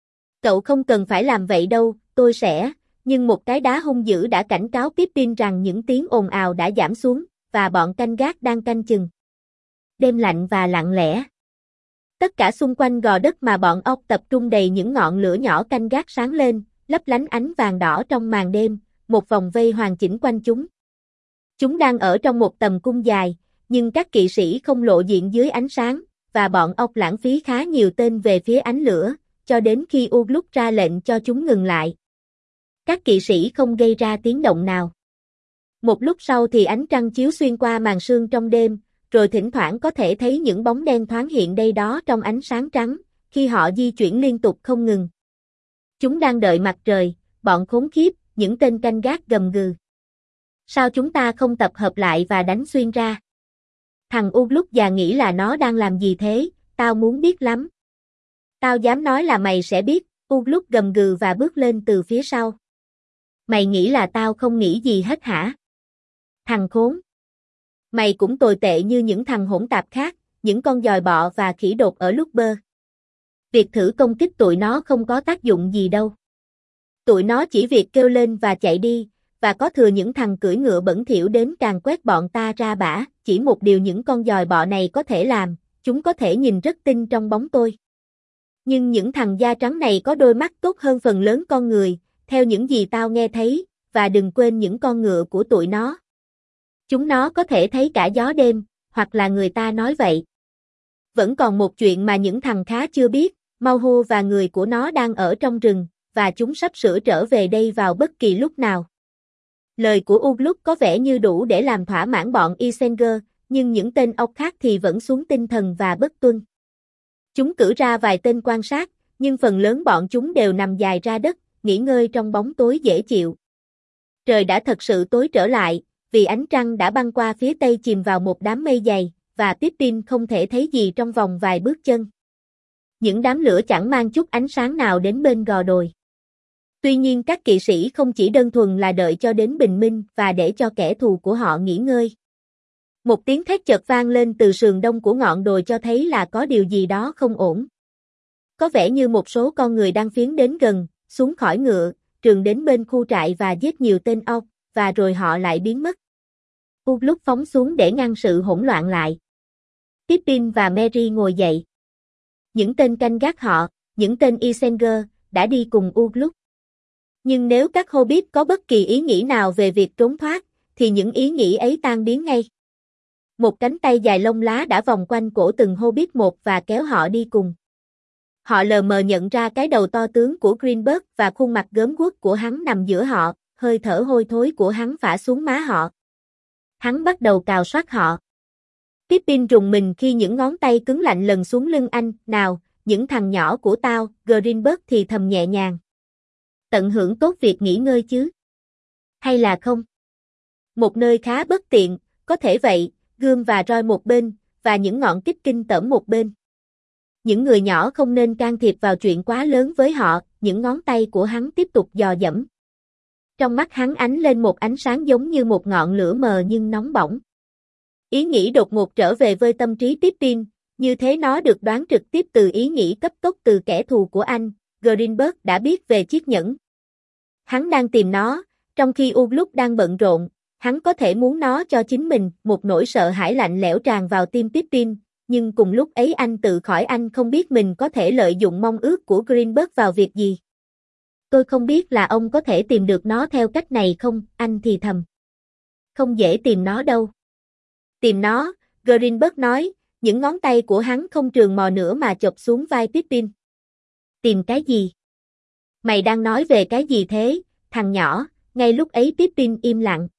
Cậu không cần phải làm vậy đâu, tôi sẽ, nhưng một cái đá hung dữ đã cảnh cáo Pippin rằng những tiếng ồn ào đã giảm xuống, và bọn canh gác đang canh chừng. Đêm lạnh và lặng lẽ. Tất cả xung quanh gò đất mà bọn ốc tập trung đầy những ngọn lửa nhỏ canh gác sáng lên, lấp lánh ánh vàng đỏ trong màn đêm, một vòng vây hoàn chỉnh quanh chúng. Chúng đang ở trong một tầm cung dài, nhưng các kỵ sĩ không lộ diện dưới ánh sáng, và bọn ốc lãng phí khá nhiều tên về phía ánh lửa, cho đến khi Ugluk ra lệnh cho chúng ngừng lại. Các kỵ sĩ không gây ra tiếng động nào. Một lúc sau thì ánh trăng chiếu xuyên qua màn sương trong đêm, rồi thỉnh thoảng có thể thấy những bóng đen thoáng hiện đây đó trong ánh sáng trắng, khi họ di chuyển liên tục không ngừng. Chúng đang đợi mặt trời, bọn khốn khiếp, những tên canh gác gầm gừ. Sao chúng ta không tập hợp lại và đánh xuyên ra? Thằng Ugluk già nghĩ là nó đang làm gì thế, tao muốn biết lắm. Tao dám nói là mày sẽ biết, Ugluk gầm gừ và bước lên từ phía sau. Mày nghĩ là tao không nghĩ gì hết hả? Thằng khốn. Mày cũng tồi tệ như những thằng hỗn tạp khác, những con giòi bọ và khỉ đột ở Lutber. Việc thử công kích tụi nó không có tác dụng gì đâu. Tụi nó chỉ việc kêu lên và chạy đi, và có thừa những thằng cưỡi ngựa bẩn thỉu đến càng quét bọn ta ra bã, chỉ một điều những con giòi bọ này có thể làm, chúng có thể nhìn rất tinh trong bóng tối. Nhưng những thằng da trắng này có đôi mắt tốt hơn phần lớn con người, theo những gì tao nghe thấy, và đừng quên những con ngựa của tụi nó. Chúng nó có thể thấy cả gió đêm, hoặc là người ta nói vậy. Vẫn còn một chuyện mà những thằng khá chưa biết, Mauhu và người của nó đang ở trong rừng, và chúng sắp sửa trở về đây vào bất kỳ lúc nào. Lời của Ugluk có vẻ như đủ để làm thỏa mãn bọn Isengard, nhưng những tên ốc khác thì vẫn xuống tinh thần và bất tuân. Chúng cử ra vài tên quan sát, nhưng phần lớn bọn chúng đều nằm dài ra đất, nghỉ ngơi trong bóng tối dễ chịu. Trời đã thật sự tối trở lại, vì ánh trăng đã băng qua phía tây chìm vào một đám mây dày, và Pippin không thể thấy gì trong vòng vài bước chân. Những đám lửa chẳng mang chút ánh sáng nào đến bên gò đồi. Tuy nhiên các kỵ sĩ không chỉ đơn thuần là đợi cho đến bình minh và để cho kẻ thù của họ nghỉ ngơi. Một tiếng thét chợt vang lên từ sườn đông của ngọn đồi cho thấy là có điều gì đó không ổn. Có vẻ như một số con người đang phiến đến gần, xuống khỏi ngựa, trườn đến bên khu trại và giết nhiều tên ốc, và rồi họ lại biến mất. Lúc phóng xuống để ngăn sự hỗn loạn lại. Pippin và Merry ngồi dậy. Những tên canh gác họ, những tên Isenger, đã đi cùng lúc. Nhưng nếu các Hobbit có bất kỳ ý nghĩ nào về việc trốn thoát, thì những ý nghĩ ấy tan biến ngay. Một cánh tay dài lông lá đã vòng quanh cổ từng Hobbit một và kéo họ đi cùng. Họ lờ mờ nhận ra cái đầu to tướng của Greenberg và khuôn mặt gớm guốc của hắn nằm giữa họ, hơi thở hôi thối của hắn phả xuống má họ. Hắn bắt đầu cào soát họ. Pippin rùng mình khi những ngón tay cứng lạnh lần xuống lưng anh. Nào, những thằng nhỏ của tao, Greenberg thì thầm nhẹ nhàng. Tận hưởng tốt việc nghỉ ngơi chứ. Hay là không? Một nơi khá bất tiện, có thể vậy, gươm và roi một bên, và những ngọn kích kinh tởm một bên. Những người nhỏ không nên can thiệp vào chuyện quá lớn với họ, những ngón tay của hắn tiếp tục dò dẫm. Trong mắt hắn ánh lên một ánh sáng giống như một ngọn lửa mờ nhưng nóng bỏng. Ý nghĩ đột ngột trở về với tâm trí Pippin, như thế nó được đoán trực tiếp từ ý nghĩ cấp tốc từ kẻ thù của anh, Greenberg đã biết về chiếc nhẫn. Hắn đang tìm nó, trong khi lúc đang bận rộn, hắn có thể muốn nó cho chính mình, một nỗi sợ hãi lạnh lẽo tràn vào tim Pippin, nhưng cùng lúc ấy anh tự hỏi anh không biết mình có thể lợi dụng mong ước của Greenberg vào việc gì. Tôi không biết là ông có thể tìm được nó theo cách này không, anh thì thầm. Không dễ tìm nó đâu. Tìm nó, Greenberg nói, những ngón tay của hắn không trườn mò nữa mà chộp xuống vai Pippin. Tìm cái gì? Mày đang nói về cái gì thế, thằng nhỏ? Ngay lúc ấy Pippin im lặng.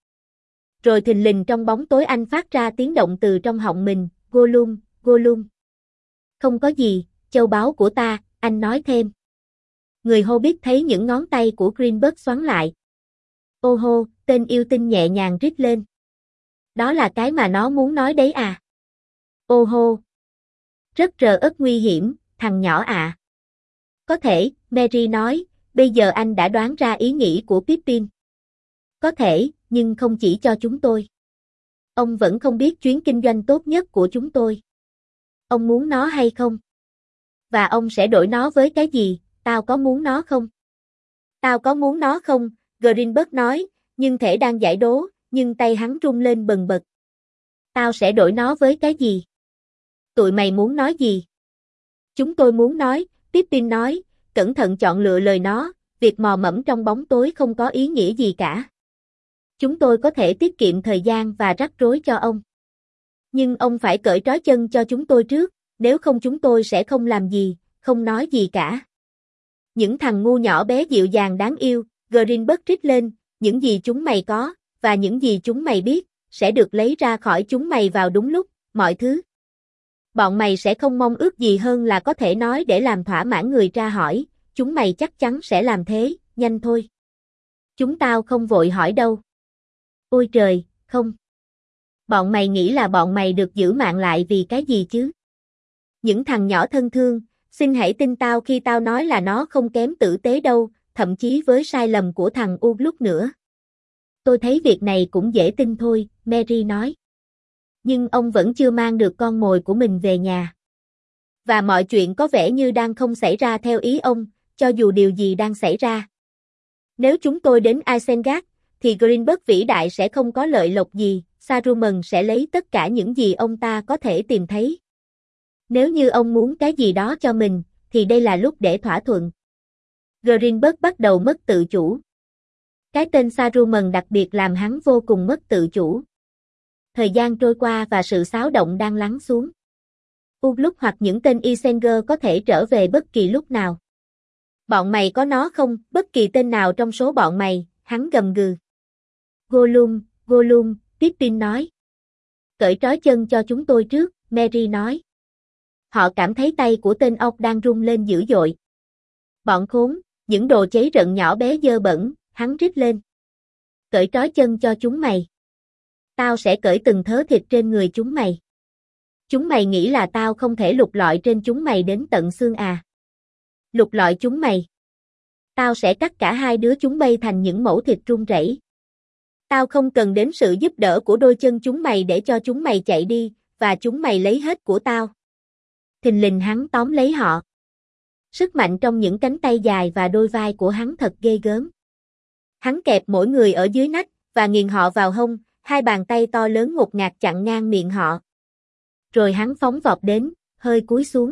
Rồi thình lình trong bóng tối anh phát ra tiếng động từ trong họng mình, Gollum, Gollum. Không có gì, châu báu của ta, anh nói thêm. Người Hobbit thấy những ngón tay của Greenberg xoắn lại. Ô hô, tên yêu tinh nhẹ nhàng rít lên. Đó là cái mà nó muốn nói đấy à? Ô hô. Rất rờ ớt nguy hiểm, thằng nhỏ ạ. Có thể, Merry nói, bây giờ anh đã đoán ra ý nghĩ của Pippin. Có thể, nhưng không chỉ cho chúng tôi. Ông vẫn không biết chuyến kinh doanh tốt nhất của chúng tôi. Ông muốn nó hay không? Và ông sẽ đổi nó với cái gì? Tao có muốn nó không? Tao có muốn nó không? Greenberg nói, nhưng thể đang giải đố, nhưng tay hắn rung lên bần bật. Tao sẽ đổi nó với cái gì? Tụi mày muốn nói gì? Chúng tôi muốn nói, Pippin nói, cẩn thận chọn lựa lời nó, việc mò mẫm trong bóng tối không có ý nghĩa gì cả. Chúng tôi có thể tiết kiệm thời gian và rắc rối cho ông. Nhưng ông phải cởi trói chân cho chúng tôi trước, nếu không chúng tôi sẽ không làm gì, không nói gì cả. Những thằng ngu nhỏ bé dịu dàng đáng yêu, Greenberg rít lên, những gì chúng mày có, và những gì chúng mày biết, sẽ được lấy ra khỏi chúng mày vào đúng lúc, mọi thứ. Bọn mày sẽ không mong ước gì hơn là có thể nói để làm thỏa mãn người tra hỏi, chúng mày chắc chắn sẽ làm thế, nhanh thôi. Chúng tao không vội hỏi đâu. Ôi trời, không. Bọn mày nghĩ là bọn mày được giữ mạng lại vì cái gì chứ? Những thằng nhỏ thân thương, xin hãy tin tao khi tao nói là nó không kém tử tế đâu, thậm chí với sai lầm của thằng lúc nữa. Tôi thấy việc này cũng dễ tin thôi, Merry nói. Nhưng ông vẫn chưa mang được con mồi của mình về nhà. Và mọi chuyện có vẻ như đang không xảy ra theo ý ông, cho dù điều gì đang xảy ra. Nếu chúng tôi đến Isengard, thì Greenberg vĩ đại sẽ không có lợi lộc gì, Saruman sẽ lấy tất cả những gì ông ta có thể tìm thấy. Nếu như ông muốn cái gì đó cho mình, thì đây là lúc để thỏa thuận. Greenberg bắt đầu mất tự chủ. Cái tên Saruman đặc biệt làm hắn vô cùng mất tự chủ. Thời gian trôi qua và sự xáo động đang lắng xuống. Lúc hoặc những tên Isenger có thể trở về bất kỳ lúc nào. Bọn mày có nó không? Bất kỳ tên nào trong số bọn mày, hắn gầm gừ. Gollum, Gollum, Pippin nói. Cởi trói chân cho chúng tôi trước, Mary nói. Họ cảm thấy tay của tên ốc đang rung lên dữ dội. Bọn khốn, những đồ cháy rận nhỏ bé dơ bẩn, hắn rít lên. Cởi trói chân cho chúng mày. Tao sẽ cởi từng thớ thịt trên người chúng mày. Chúng mày nghĩ là tao không thể lục lọi trên chúng mày đến tận xương à? Lục lọi chúng mày. Tao sẽ cắt cả hai đứa chúng bay thành những mẩu thịt run rẩy. Tao không cần đến sự giúp đỡ của đôi chân chúng mày để cho chúng mày chạy đi, và chúng mày lấy hết của tao. Thình lình hắn tóm lấy họ. Sức mạnh trong những cánh tay dài và đôi vai của hắn thật ghê gớm. Hắn kẹp mỗi người ở dưới nách, và nghiền họ vào hông, hai bàn tay to lớn ngột ngạt chặn ngang miệng họ. Rồi hắn phóng vọt đến, hơi cúi xuống.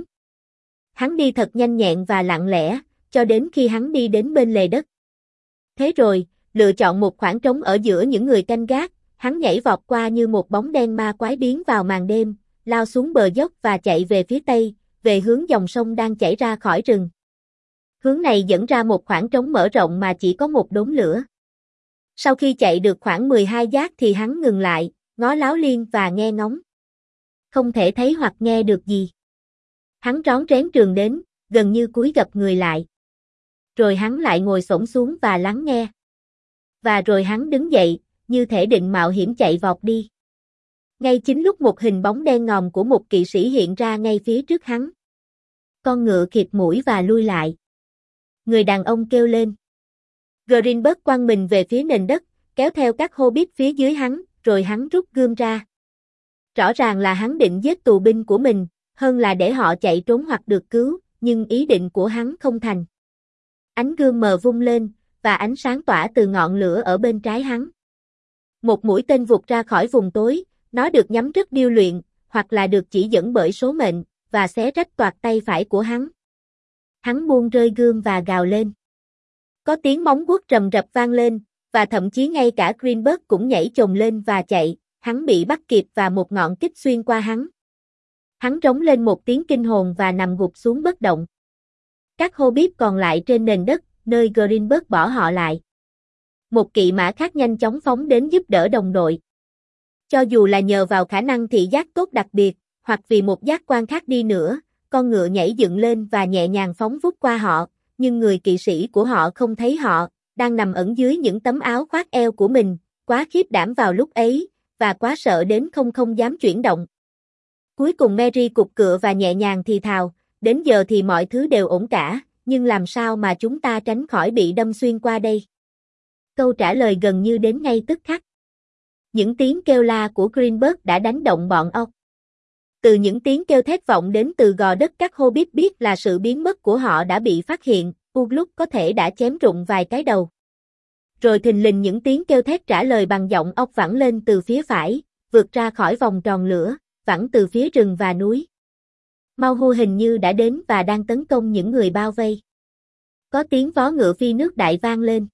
Hắn đi thật nhanh nhẹn và lặng lẽ, cho đến khi hắn đi đến bên lề đất. Thế rồi, lựa chọn một khoảng trống ở giữa những người canh gác, hắn nhảy vọt qua như một bóng đen ma quái biến vào màn đêm, lao xuống bờ dốc và chạy về phía tây, về hướng dòng sông đang chảy ra khỏi rừng. Hướng này dẫn ra một khoảng trống mở rộng mà chỉ có một đốm lửa. Sau khi chạy được khoảng 12 giác thì hắn ngừng lại, ngó Láo Liên và nghe ngóng. Không thể thấy hoặc nghe được gì. Hắn rón rén trường đến, gần như cúi gập người lại. Rồi hắn lại ngồi xổm xuống và lắng nghe. Và rồi hắn đứng dậy, như thể định mạo hiểm chạy vọt đi. Ngay chính lúc một hình bóng đen ngòm của một kỵ sĩ hiện ra ngay phía trước hắn. Con ngựa khịt mũi và lui lại. Người đàn ông kêu lên. Greenberg quăng mình về phía nền đất, kéo theo các hobbit phía dưới hắn, rồi hắn rút gươm ra. Rõ ràng là hắn định giết tù binh của mình, hơn là để họ chạy trốn hoặc được cứu, nhưng ý định của hắn không thành. Ánh gươm mờ vung lên, và ánh sáng tỏa từ ngọn lửa ở bên trái hắn. Một mũi tên vụt ra khỏi vùng tối, nó được nhắm rất điêu luyện, hoặc là được chỉ dẫn bởi số mệnh, và xé rách toạc tay phải của hắn. Hắn buông rơi gươm và gào lên. Có tiếng móng vuốt rầm rập vang lên, và thậm chí ngay cả Greenberg cũng nhảy chồm lên và chạy, hắn bị bắt kịp và một ngọn kích xuyên qua hắn. Hắn rống lên một tiếng kinh hồn và nằm gục xuống bất động. Các hobbit còn lại trên nền đất, nơi Greenberg bỏ họ lại. Một kỵ mã khác nhanh chóng phóng đến giúp đỡ đồng đội. Cho dù là nhờ vào khả năng thị giác tốt đặc biệt, hoặc vì một giác quan khác đi nữa, con ngựa nhảy dựng lên và nhẹ nhàng phóng vút qua họ, nhưng người kỵ sĩ của họ không thấy họ, đang nằm ẩn dưới những tấm áo khoác eo của mình, quá khiếp đảm vào lúc ấy, và quá sợ đến không dám chuyển động. Cuối cùng Mary cục cựa và nhẹ nhàng thì thào, đến giờ thì mọi thứ đều ổn cả, nhưng làm sao mà chúng ta tránh khỏi bị đâm xuyên qua đây? Câu trả lời gần như đến ngay tức khắc. Những tiếng kêu la của Greenberg đã đánh động bọn ốc. Từ những tiếng kêu thét vọng đến từ gò đất, các hobbit biết là sự biến mất của họ đã bị phát hiện, Ugluk có thể đã chém rụng vài cái đầu. Rồi thình lình những tiếng kêu thét trả lời bằng giọng ốc vẳng lên từ phía phải, vượt ra khỏi vòng tròn lửa, vẳng từ phía rừng và núi. Mau hình như đã đến và đang tấn công những người bao vây. Có tiếng vó ngựa phi nước đại vang lên.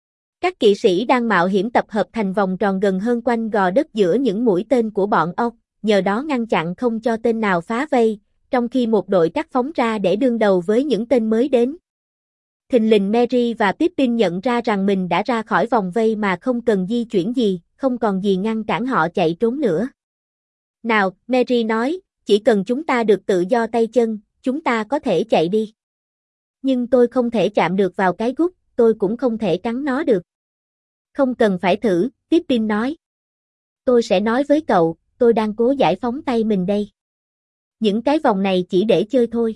Các kỵ sĩ đang mạo hiểm tập hợp thành vòng tròn gần hơn quanh gò đất giữa những mũi tên của bọn ốc, nhờ đó ngăn chặn không cho tên nào phá vây, trong khi một đội cắt phóng ra để đương đầu với những tên mới đến. Thình lình Merry và Pippin nhận ra rằng mình đã ra khỏi vòng vây mà không cần di chuyển gì, không còn gì ngăn cản họ chạy trốn nữa. Nào, Merry nói, chỉ cần chúng ta được tự do tay chân, chúng ta có thể chạy đi. Nhưng tôi không thể chạm được vào cái gút, tôi cũng không thể cắn nó được. Không cần phải thử, Pippin nói. Tôi sẽ nói với cậu, tôi đang cố giải phóng tay mình đây. Những cái vòng này chỉ để chơi thôi.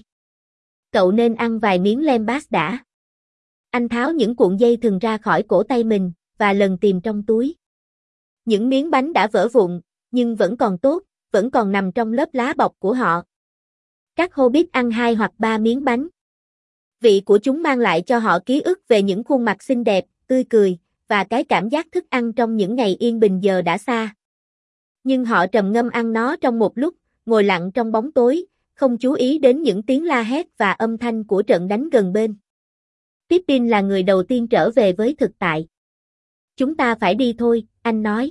Cậu nên ăn vài miếng lembas đã. Anh tháo những cuộn dây thừng ra khỏi cổ tay mình, và lần tìm trong túi. Những miếng bánh đã vỡ vụn, nhưng vẫn còn tốt, vẫn còn nằm trong lớp lá bọc của họ. Các hobbit ăn 2 hoặc 3 miếng bánh. Vị của chúng mang lại cho họ ký ức về những khuôn mặt xinh đẹp, tươi cười, và cái cảm giác thức ăn trong những ngày yên bình giờ đã xa. Nhưng họ trầm ngâm ăn nó trong một lúc, ngồi lặng trong bóng tối, không chú ý đến những tiếng la hét và âm thanh của trận đánh gần bên. Pippin là người đầu tiên trở về với thực tại. Chúng ta phải đi thôi, anh nói.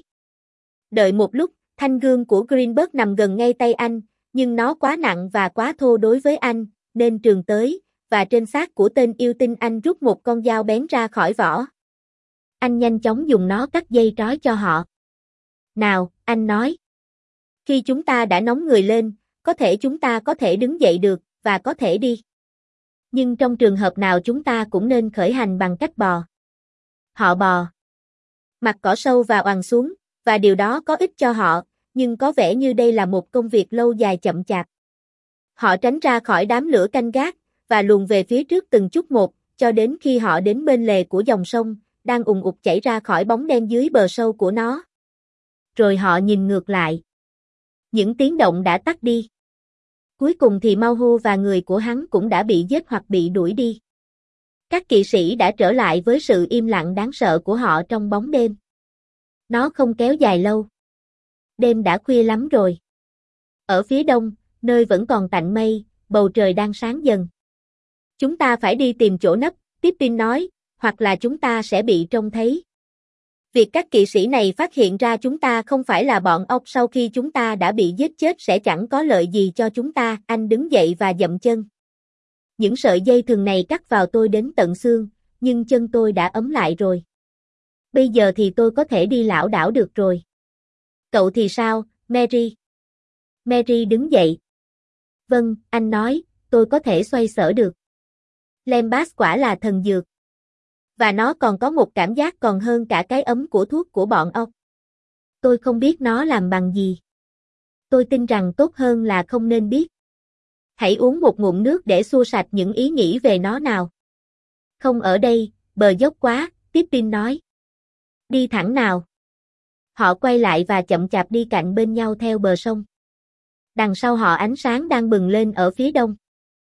Đợi một lúc, thanh gươm của Greenberg nằm gần ngay tay anh, nhưng nó quá nặng và quá thô đối với anh, nên trường tới, và trên xác của tên yêu tinh anh rút một con dao bén ra khỏi vỏ. Anh nhanh chóng dùng nó cắt dây trói cho họ. Nào, anh nói. Khi chúng ta đã nóng người lên, có thể chúng ta có thể đứng dậy được, và có thể đi. Nhưng trong trường hợp nào chúng ta cũng nên khởi hành bằng cách bò. Họ bò. Mặt cỏ sâu và oằn xuống, và điều đó có ích cho họ, nhưng có vẻ như đây là một công việc lâu dài chậm chạp. Họ tránh ra khỏi đám lửa canh gác, và luồn về phía trước từng chút một, cho đến khi họ đến bên lề của dòng sông, đang ùn ùn chảy ra khỏi bóng đen dưới bờ sâu của nó. Rồi họ nhìn ngược lại. Những tiếng động đã tắt đi. Cuối cùng thì Mau và người của hắn cũng đã bị giết hoặc bị đuổi đi. Các kỵ sĩ đã trở lại với sự im lặng đáng sợ của họ trong bóng đêm. Nó không kéo dài lâu. Đêm đã khuya lắm rồi. Ở phía đông, nơi vẫn còn tạnh mây, bầu trời đang sáng dần. Chúng ta phải đi tìm chỗ nấp, Pippin nói, hoặc là chúng ta sẽ bị trông thấy. Việc các kỵ sĩ này phát hiện ra chúng ta không phải là bọn ốc sau khi chúng ta đã bị giết chết sẽ chẳng có lợi gì cho chúng ta. Anh đứng dậy và dậm chân. Những sợi dây thừng này cắt vào tôi đến tận xương, nhưng chân tôi đã ấm lại rồi. Bây giờ thì tôi có thể đi lảo đảo được rồi. Cậu thì sao, Mary? Mary đứng dậy. Vâng, anh nói, tôi có thể xoay sở được. Lembas quả là thần dược. Và nó còn có một cảm giác còn hơn cả cái ấm của thuốc của bọn ốc. Tôi không biết nó làm bằng gì. Tôi tin rằng tốt hơn là không nên biết. Hãy uống một ngụm nước để xua sạch những ý nghĩ về nó nào. Không ở đây, bờ dốc quá, Pippin nói. Đi thẳng nào. Họ quay lại và chậm chạp đi cạnh bên nhau theo bờ sông. Đằng sau họ ánh sáng đang bừng lên ở phía đông.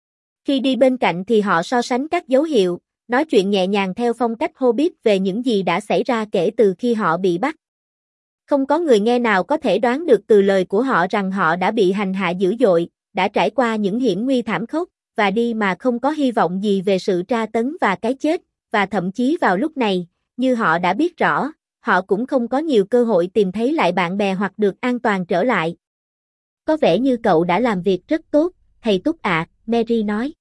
Khi đi bên cạnh thì họ so sánh các dấu hiệu, nói chuyện nhẹ nhàng theo phong cách Hobbit về những gì đã xảy ra kể từ khi họ bị bắt. Không có người nghe nào có thể đoán được từ lời của họ rằng họ đã bị hành hạ dữ dội, đã trải qua những hiểm nguy thảm khốc, và đi mà không có hy vọng gì về sự tra tấn và cái chết, và thậm chí vào lúc này, như họ đã biết rõ, họ cũng không có nhiều cơ hội tìm thấy lại bạn bè hoặc được an toàn trở lại. Có vẻ như cậu đã làm việc rất tốt, thầy Túc ạ, Mary nói.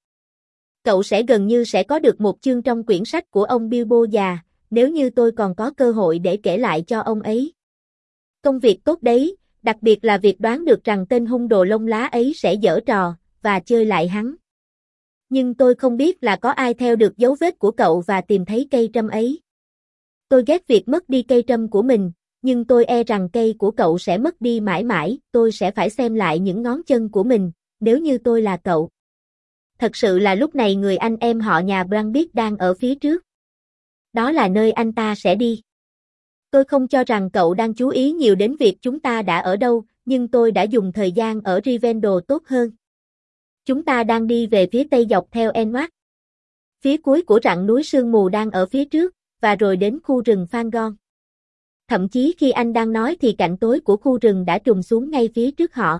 Cậu sẽ gần như sẽ có được một chương trong quyển sách của ông Bilbo già, nếu như tôi còn có cơ hội để kể lại cho ông ấy. Công việc tốt đấy, đặc biệt là việc đoán được rằng tên hung đồ lông lá ấy sẽ giở trò, và chơi lại hắn. Nhưng tôi không biết là có ai theo được dấu vết của cậu và tìm thấy cây trâm ấy. Tôi ghét việc mất đi cây trâm của mình, nhưng tôi e rằng cây của cậu sẽ mất đi mãi mãi, tôi sẽ phải xem lại những ngón chân của mình, nếu như tôi là cậu. Thật sự là lúc này người anh em họ nhà Brambit đang ở phía trước. Đó là nơi anh ta sẽ đi. Tôi không cho rằng cậu đang chú ý nhiều đến việc chúng ta đã ở đâu, nhưng tôi đã dùng thời gian ở Rivendell tốt hơn. Chúng ta đang đi về phía tây dọc theo Enward. Phía cuối của rặng núi sương mù đang ở phía trước, và rồi đến khu rừng Fangorn. Thậm chí khi anh đang nói thì cạnh tối của khu rừng đã trùm xuống ngay phía trước họ.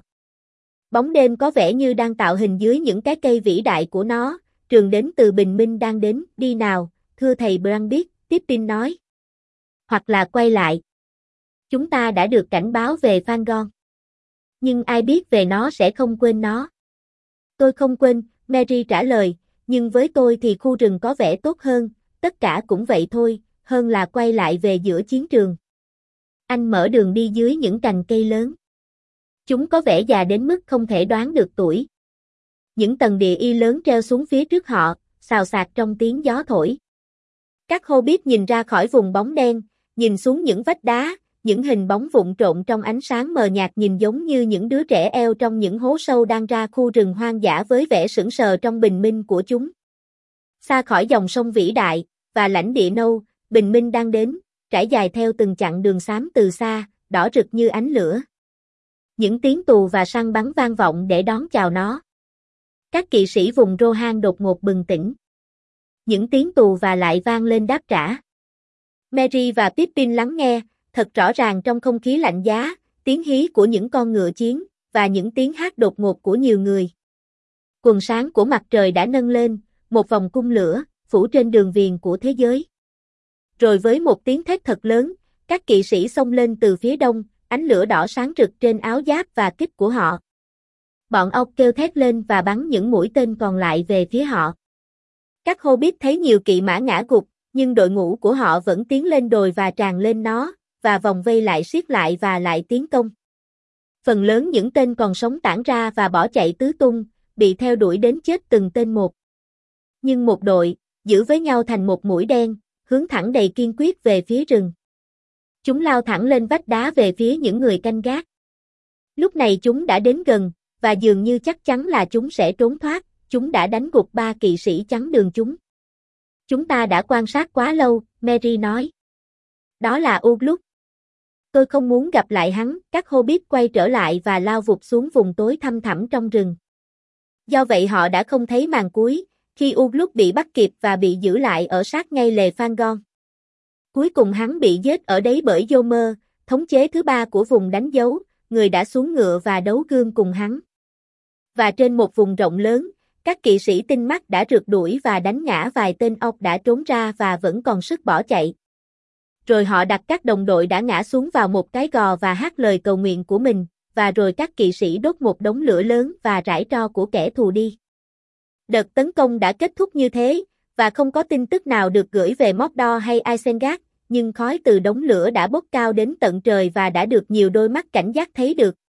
Bóng đêm có vẻ như đang tạo hình dưới những cái cây vĩ đại của nó, trường đến từ bình minh đang đến, đi nào, thưa thầy Brambit, Pippin nói. Hoặc là quay lại. Chúng ta đã được cảnh báo về Fangorn. Nhưng ai biết về nó sẽ không quên nó. Tôi không quên, Mary trả lời, nhưng với tôi thì khu rừng có vẻ tốt hơn, tất cả cũng vậy thôi, hơn là quay lại về giữa chiến trường. Anh mở đường đi dưới những cành cây lớn. Chúng có vẻ già đến mức không thể đoán được tuổi. Những tầng địa y lớn treo xuống phía trước họ, xào xạc trong tiếng gió thổi. Các Hobbit nhìn ra khỏi vùng bóng đen, nhìn xuống những vách đá, những hình bóng vụn trộn trong ánh sáng mờ nhạt nhìn giống như những đứa trẻ eo trong những hố sâu đang ra khu rừng hoang dã với vẻ sững sờ trong bình minh của chúng. Xa khỏi dòng sông vĩ đại, và lãnh địa nâu, bình minh đang đến, trải dài theo từng chặng đường xám từ xa, đỏ rực như ánh lửa. Những tiếng tù và săn bắn vang vọng để đón chào nó. Các kỵ sĩ vùng Rohan đột ngột bừng tỉnh. Những tiếng tù và lại vang lên đáp trả. Merry và Pippin lắng nghe, thật rõ ràng trong không khí lạnh giá, tiếng hí của những con ngựa chiến, và những tiếng hát đột ngột của nhiều người. Quần sáng của mặt trời đã nâng lên, một vòng cung lửa, phủ trên đường viền của thế giới. Rồi với một tiếng thét thật lớn, các kỵ sĩ xông lên từ phía đông, ánh lửa đỏ sáng rực trên áo giáp và kích của họ. Bọn ốc kêu thét lên và bắn những mũi tên còn lại về phía họ. Các Hobbit thấy nhiều kỵ mã ngã gục, nhưng đội ngũ của họ vẫn tiến lên đồi và tràn lên nó, và vòng vây lại siết lại và lại tiến công. Phần lớn những tên còn sống tản ra và bỏ chạy tứ tung, bị theo đuổi đến chết từng tên một. Nhưng một đội, giữ với nhau thành một mũi đen, hướng thẳng đầy kiên quyết về phía rừng. Chúng lao thẳng lên vách đá về phía những người canh gác. Lúc này chúng đã đến gần, và dường như chắc chắn là chúng sẽ trốn thoát, chúng đã đánh gục 3 kỵ sĩ chắn đường chúng. Chúng ta đã quan sát quá lâu, Mary nói. Đó là Ugluk. Tôi không muốn gặp lại hắn, các Hobbit quay trở lại và lao vụt xuống vùng tối thăm thẳm trong rừng. Do vậy họ đã không thấy màn cuối, khi Ugluk bị bắt kịp và bị giữ lại ở sát ngay lề Fangorn. Cuối cùng hắn bị giết ở đấy bởi Yomer, thống chế thứ 3 của vùng đánh dấu, người đã xuống ngựa và đấu gươm cùng hắn. Và trên một vùng rộng lớn, các kỵ sĩ tinh mắt đã rượt đuổi và đánh ngã vài tên ọc đã trốn ra và vẫn còn sức bỏ chạy. Rồi họ đặt các đồng đội đã ngã xuống vào một cái gò và hát lời cầu nguyện của mình, và rồi các kỵ sĩ đốt một đống lửa lớn và rải tro của kẻ thù đi. Đợt tấn công đã kết thúc như thế, và không có tin tức nào được gửi về Mordor hay Isengard, nhưng khói từ đống lửa đã bốc cao đến tận trời và đã được nhiều đôi mắt cảnh giác thấy được.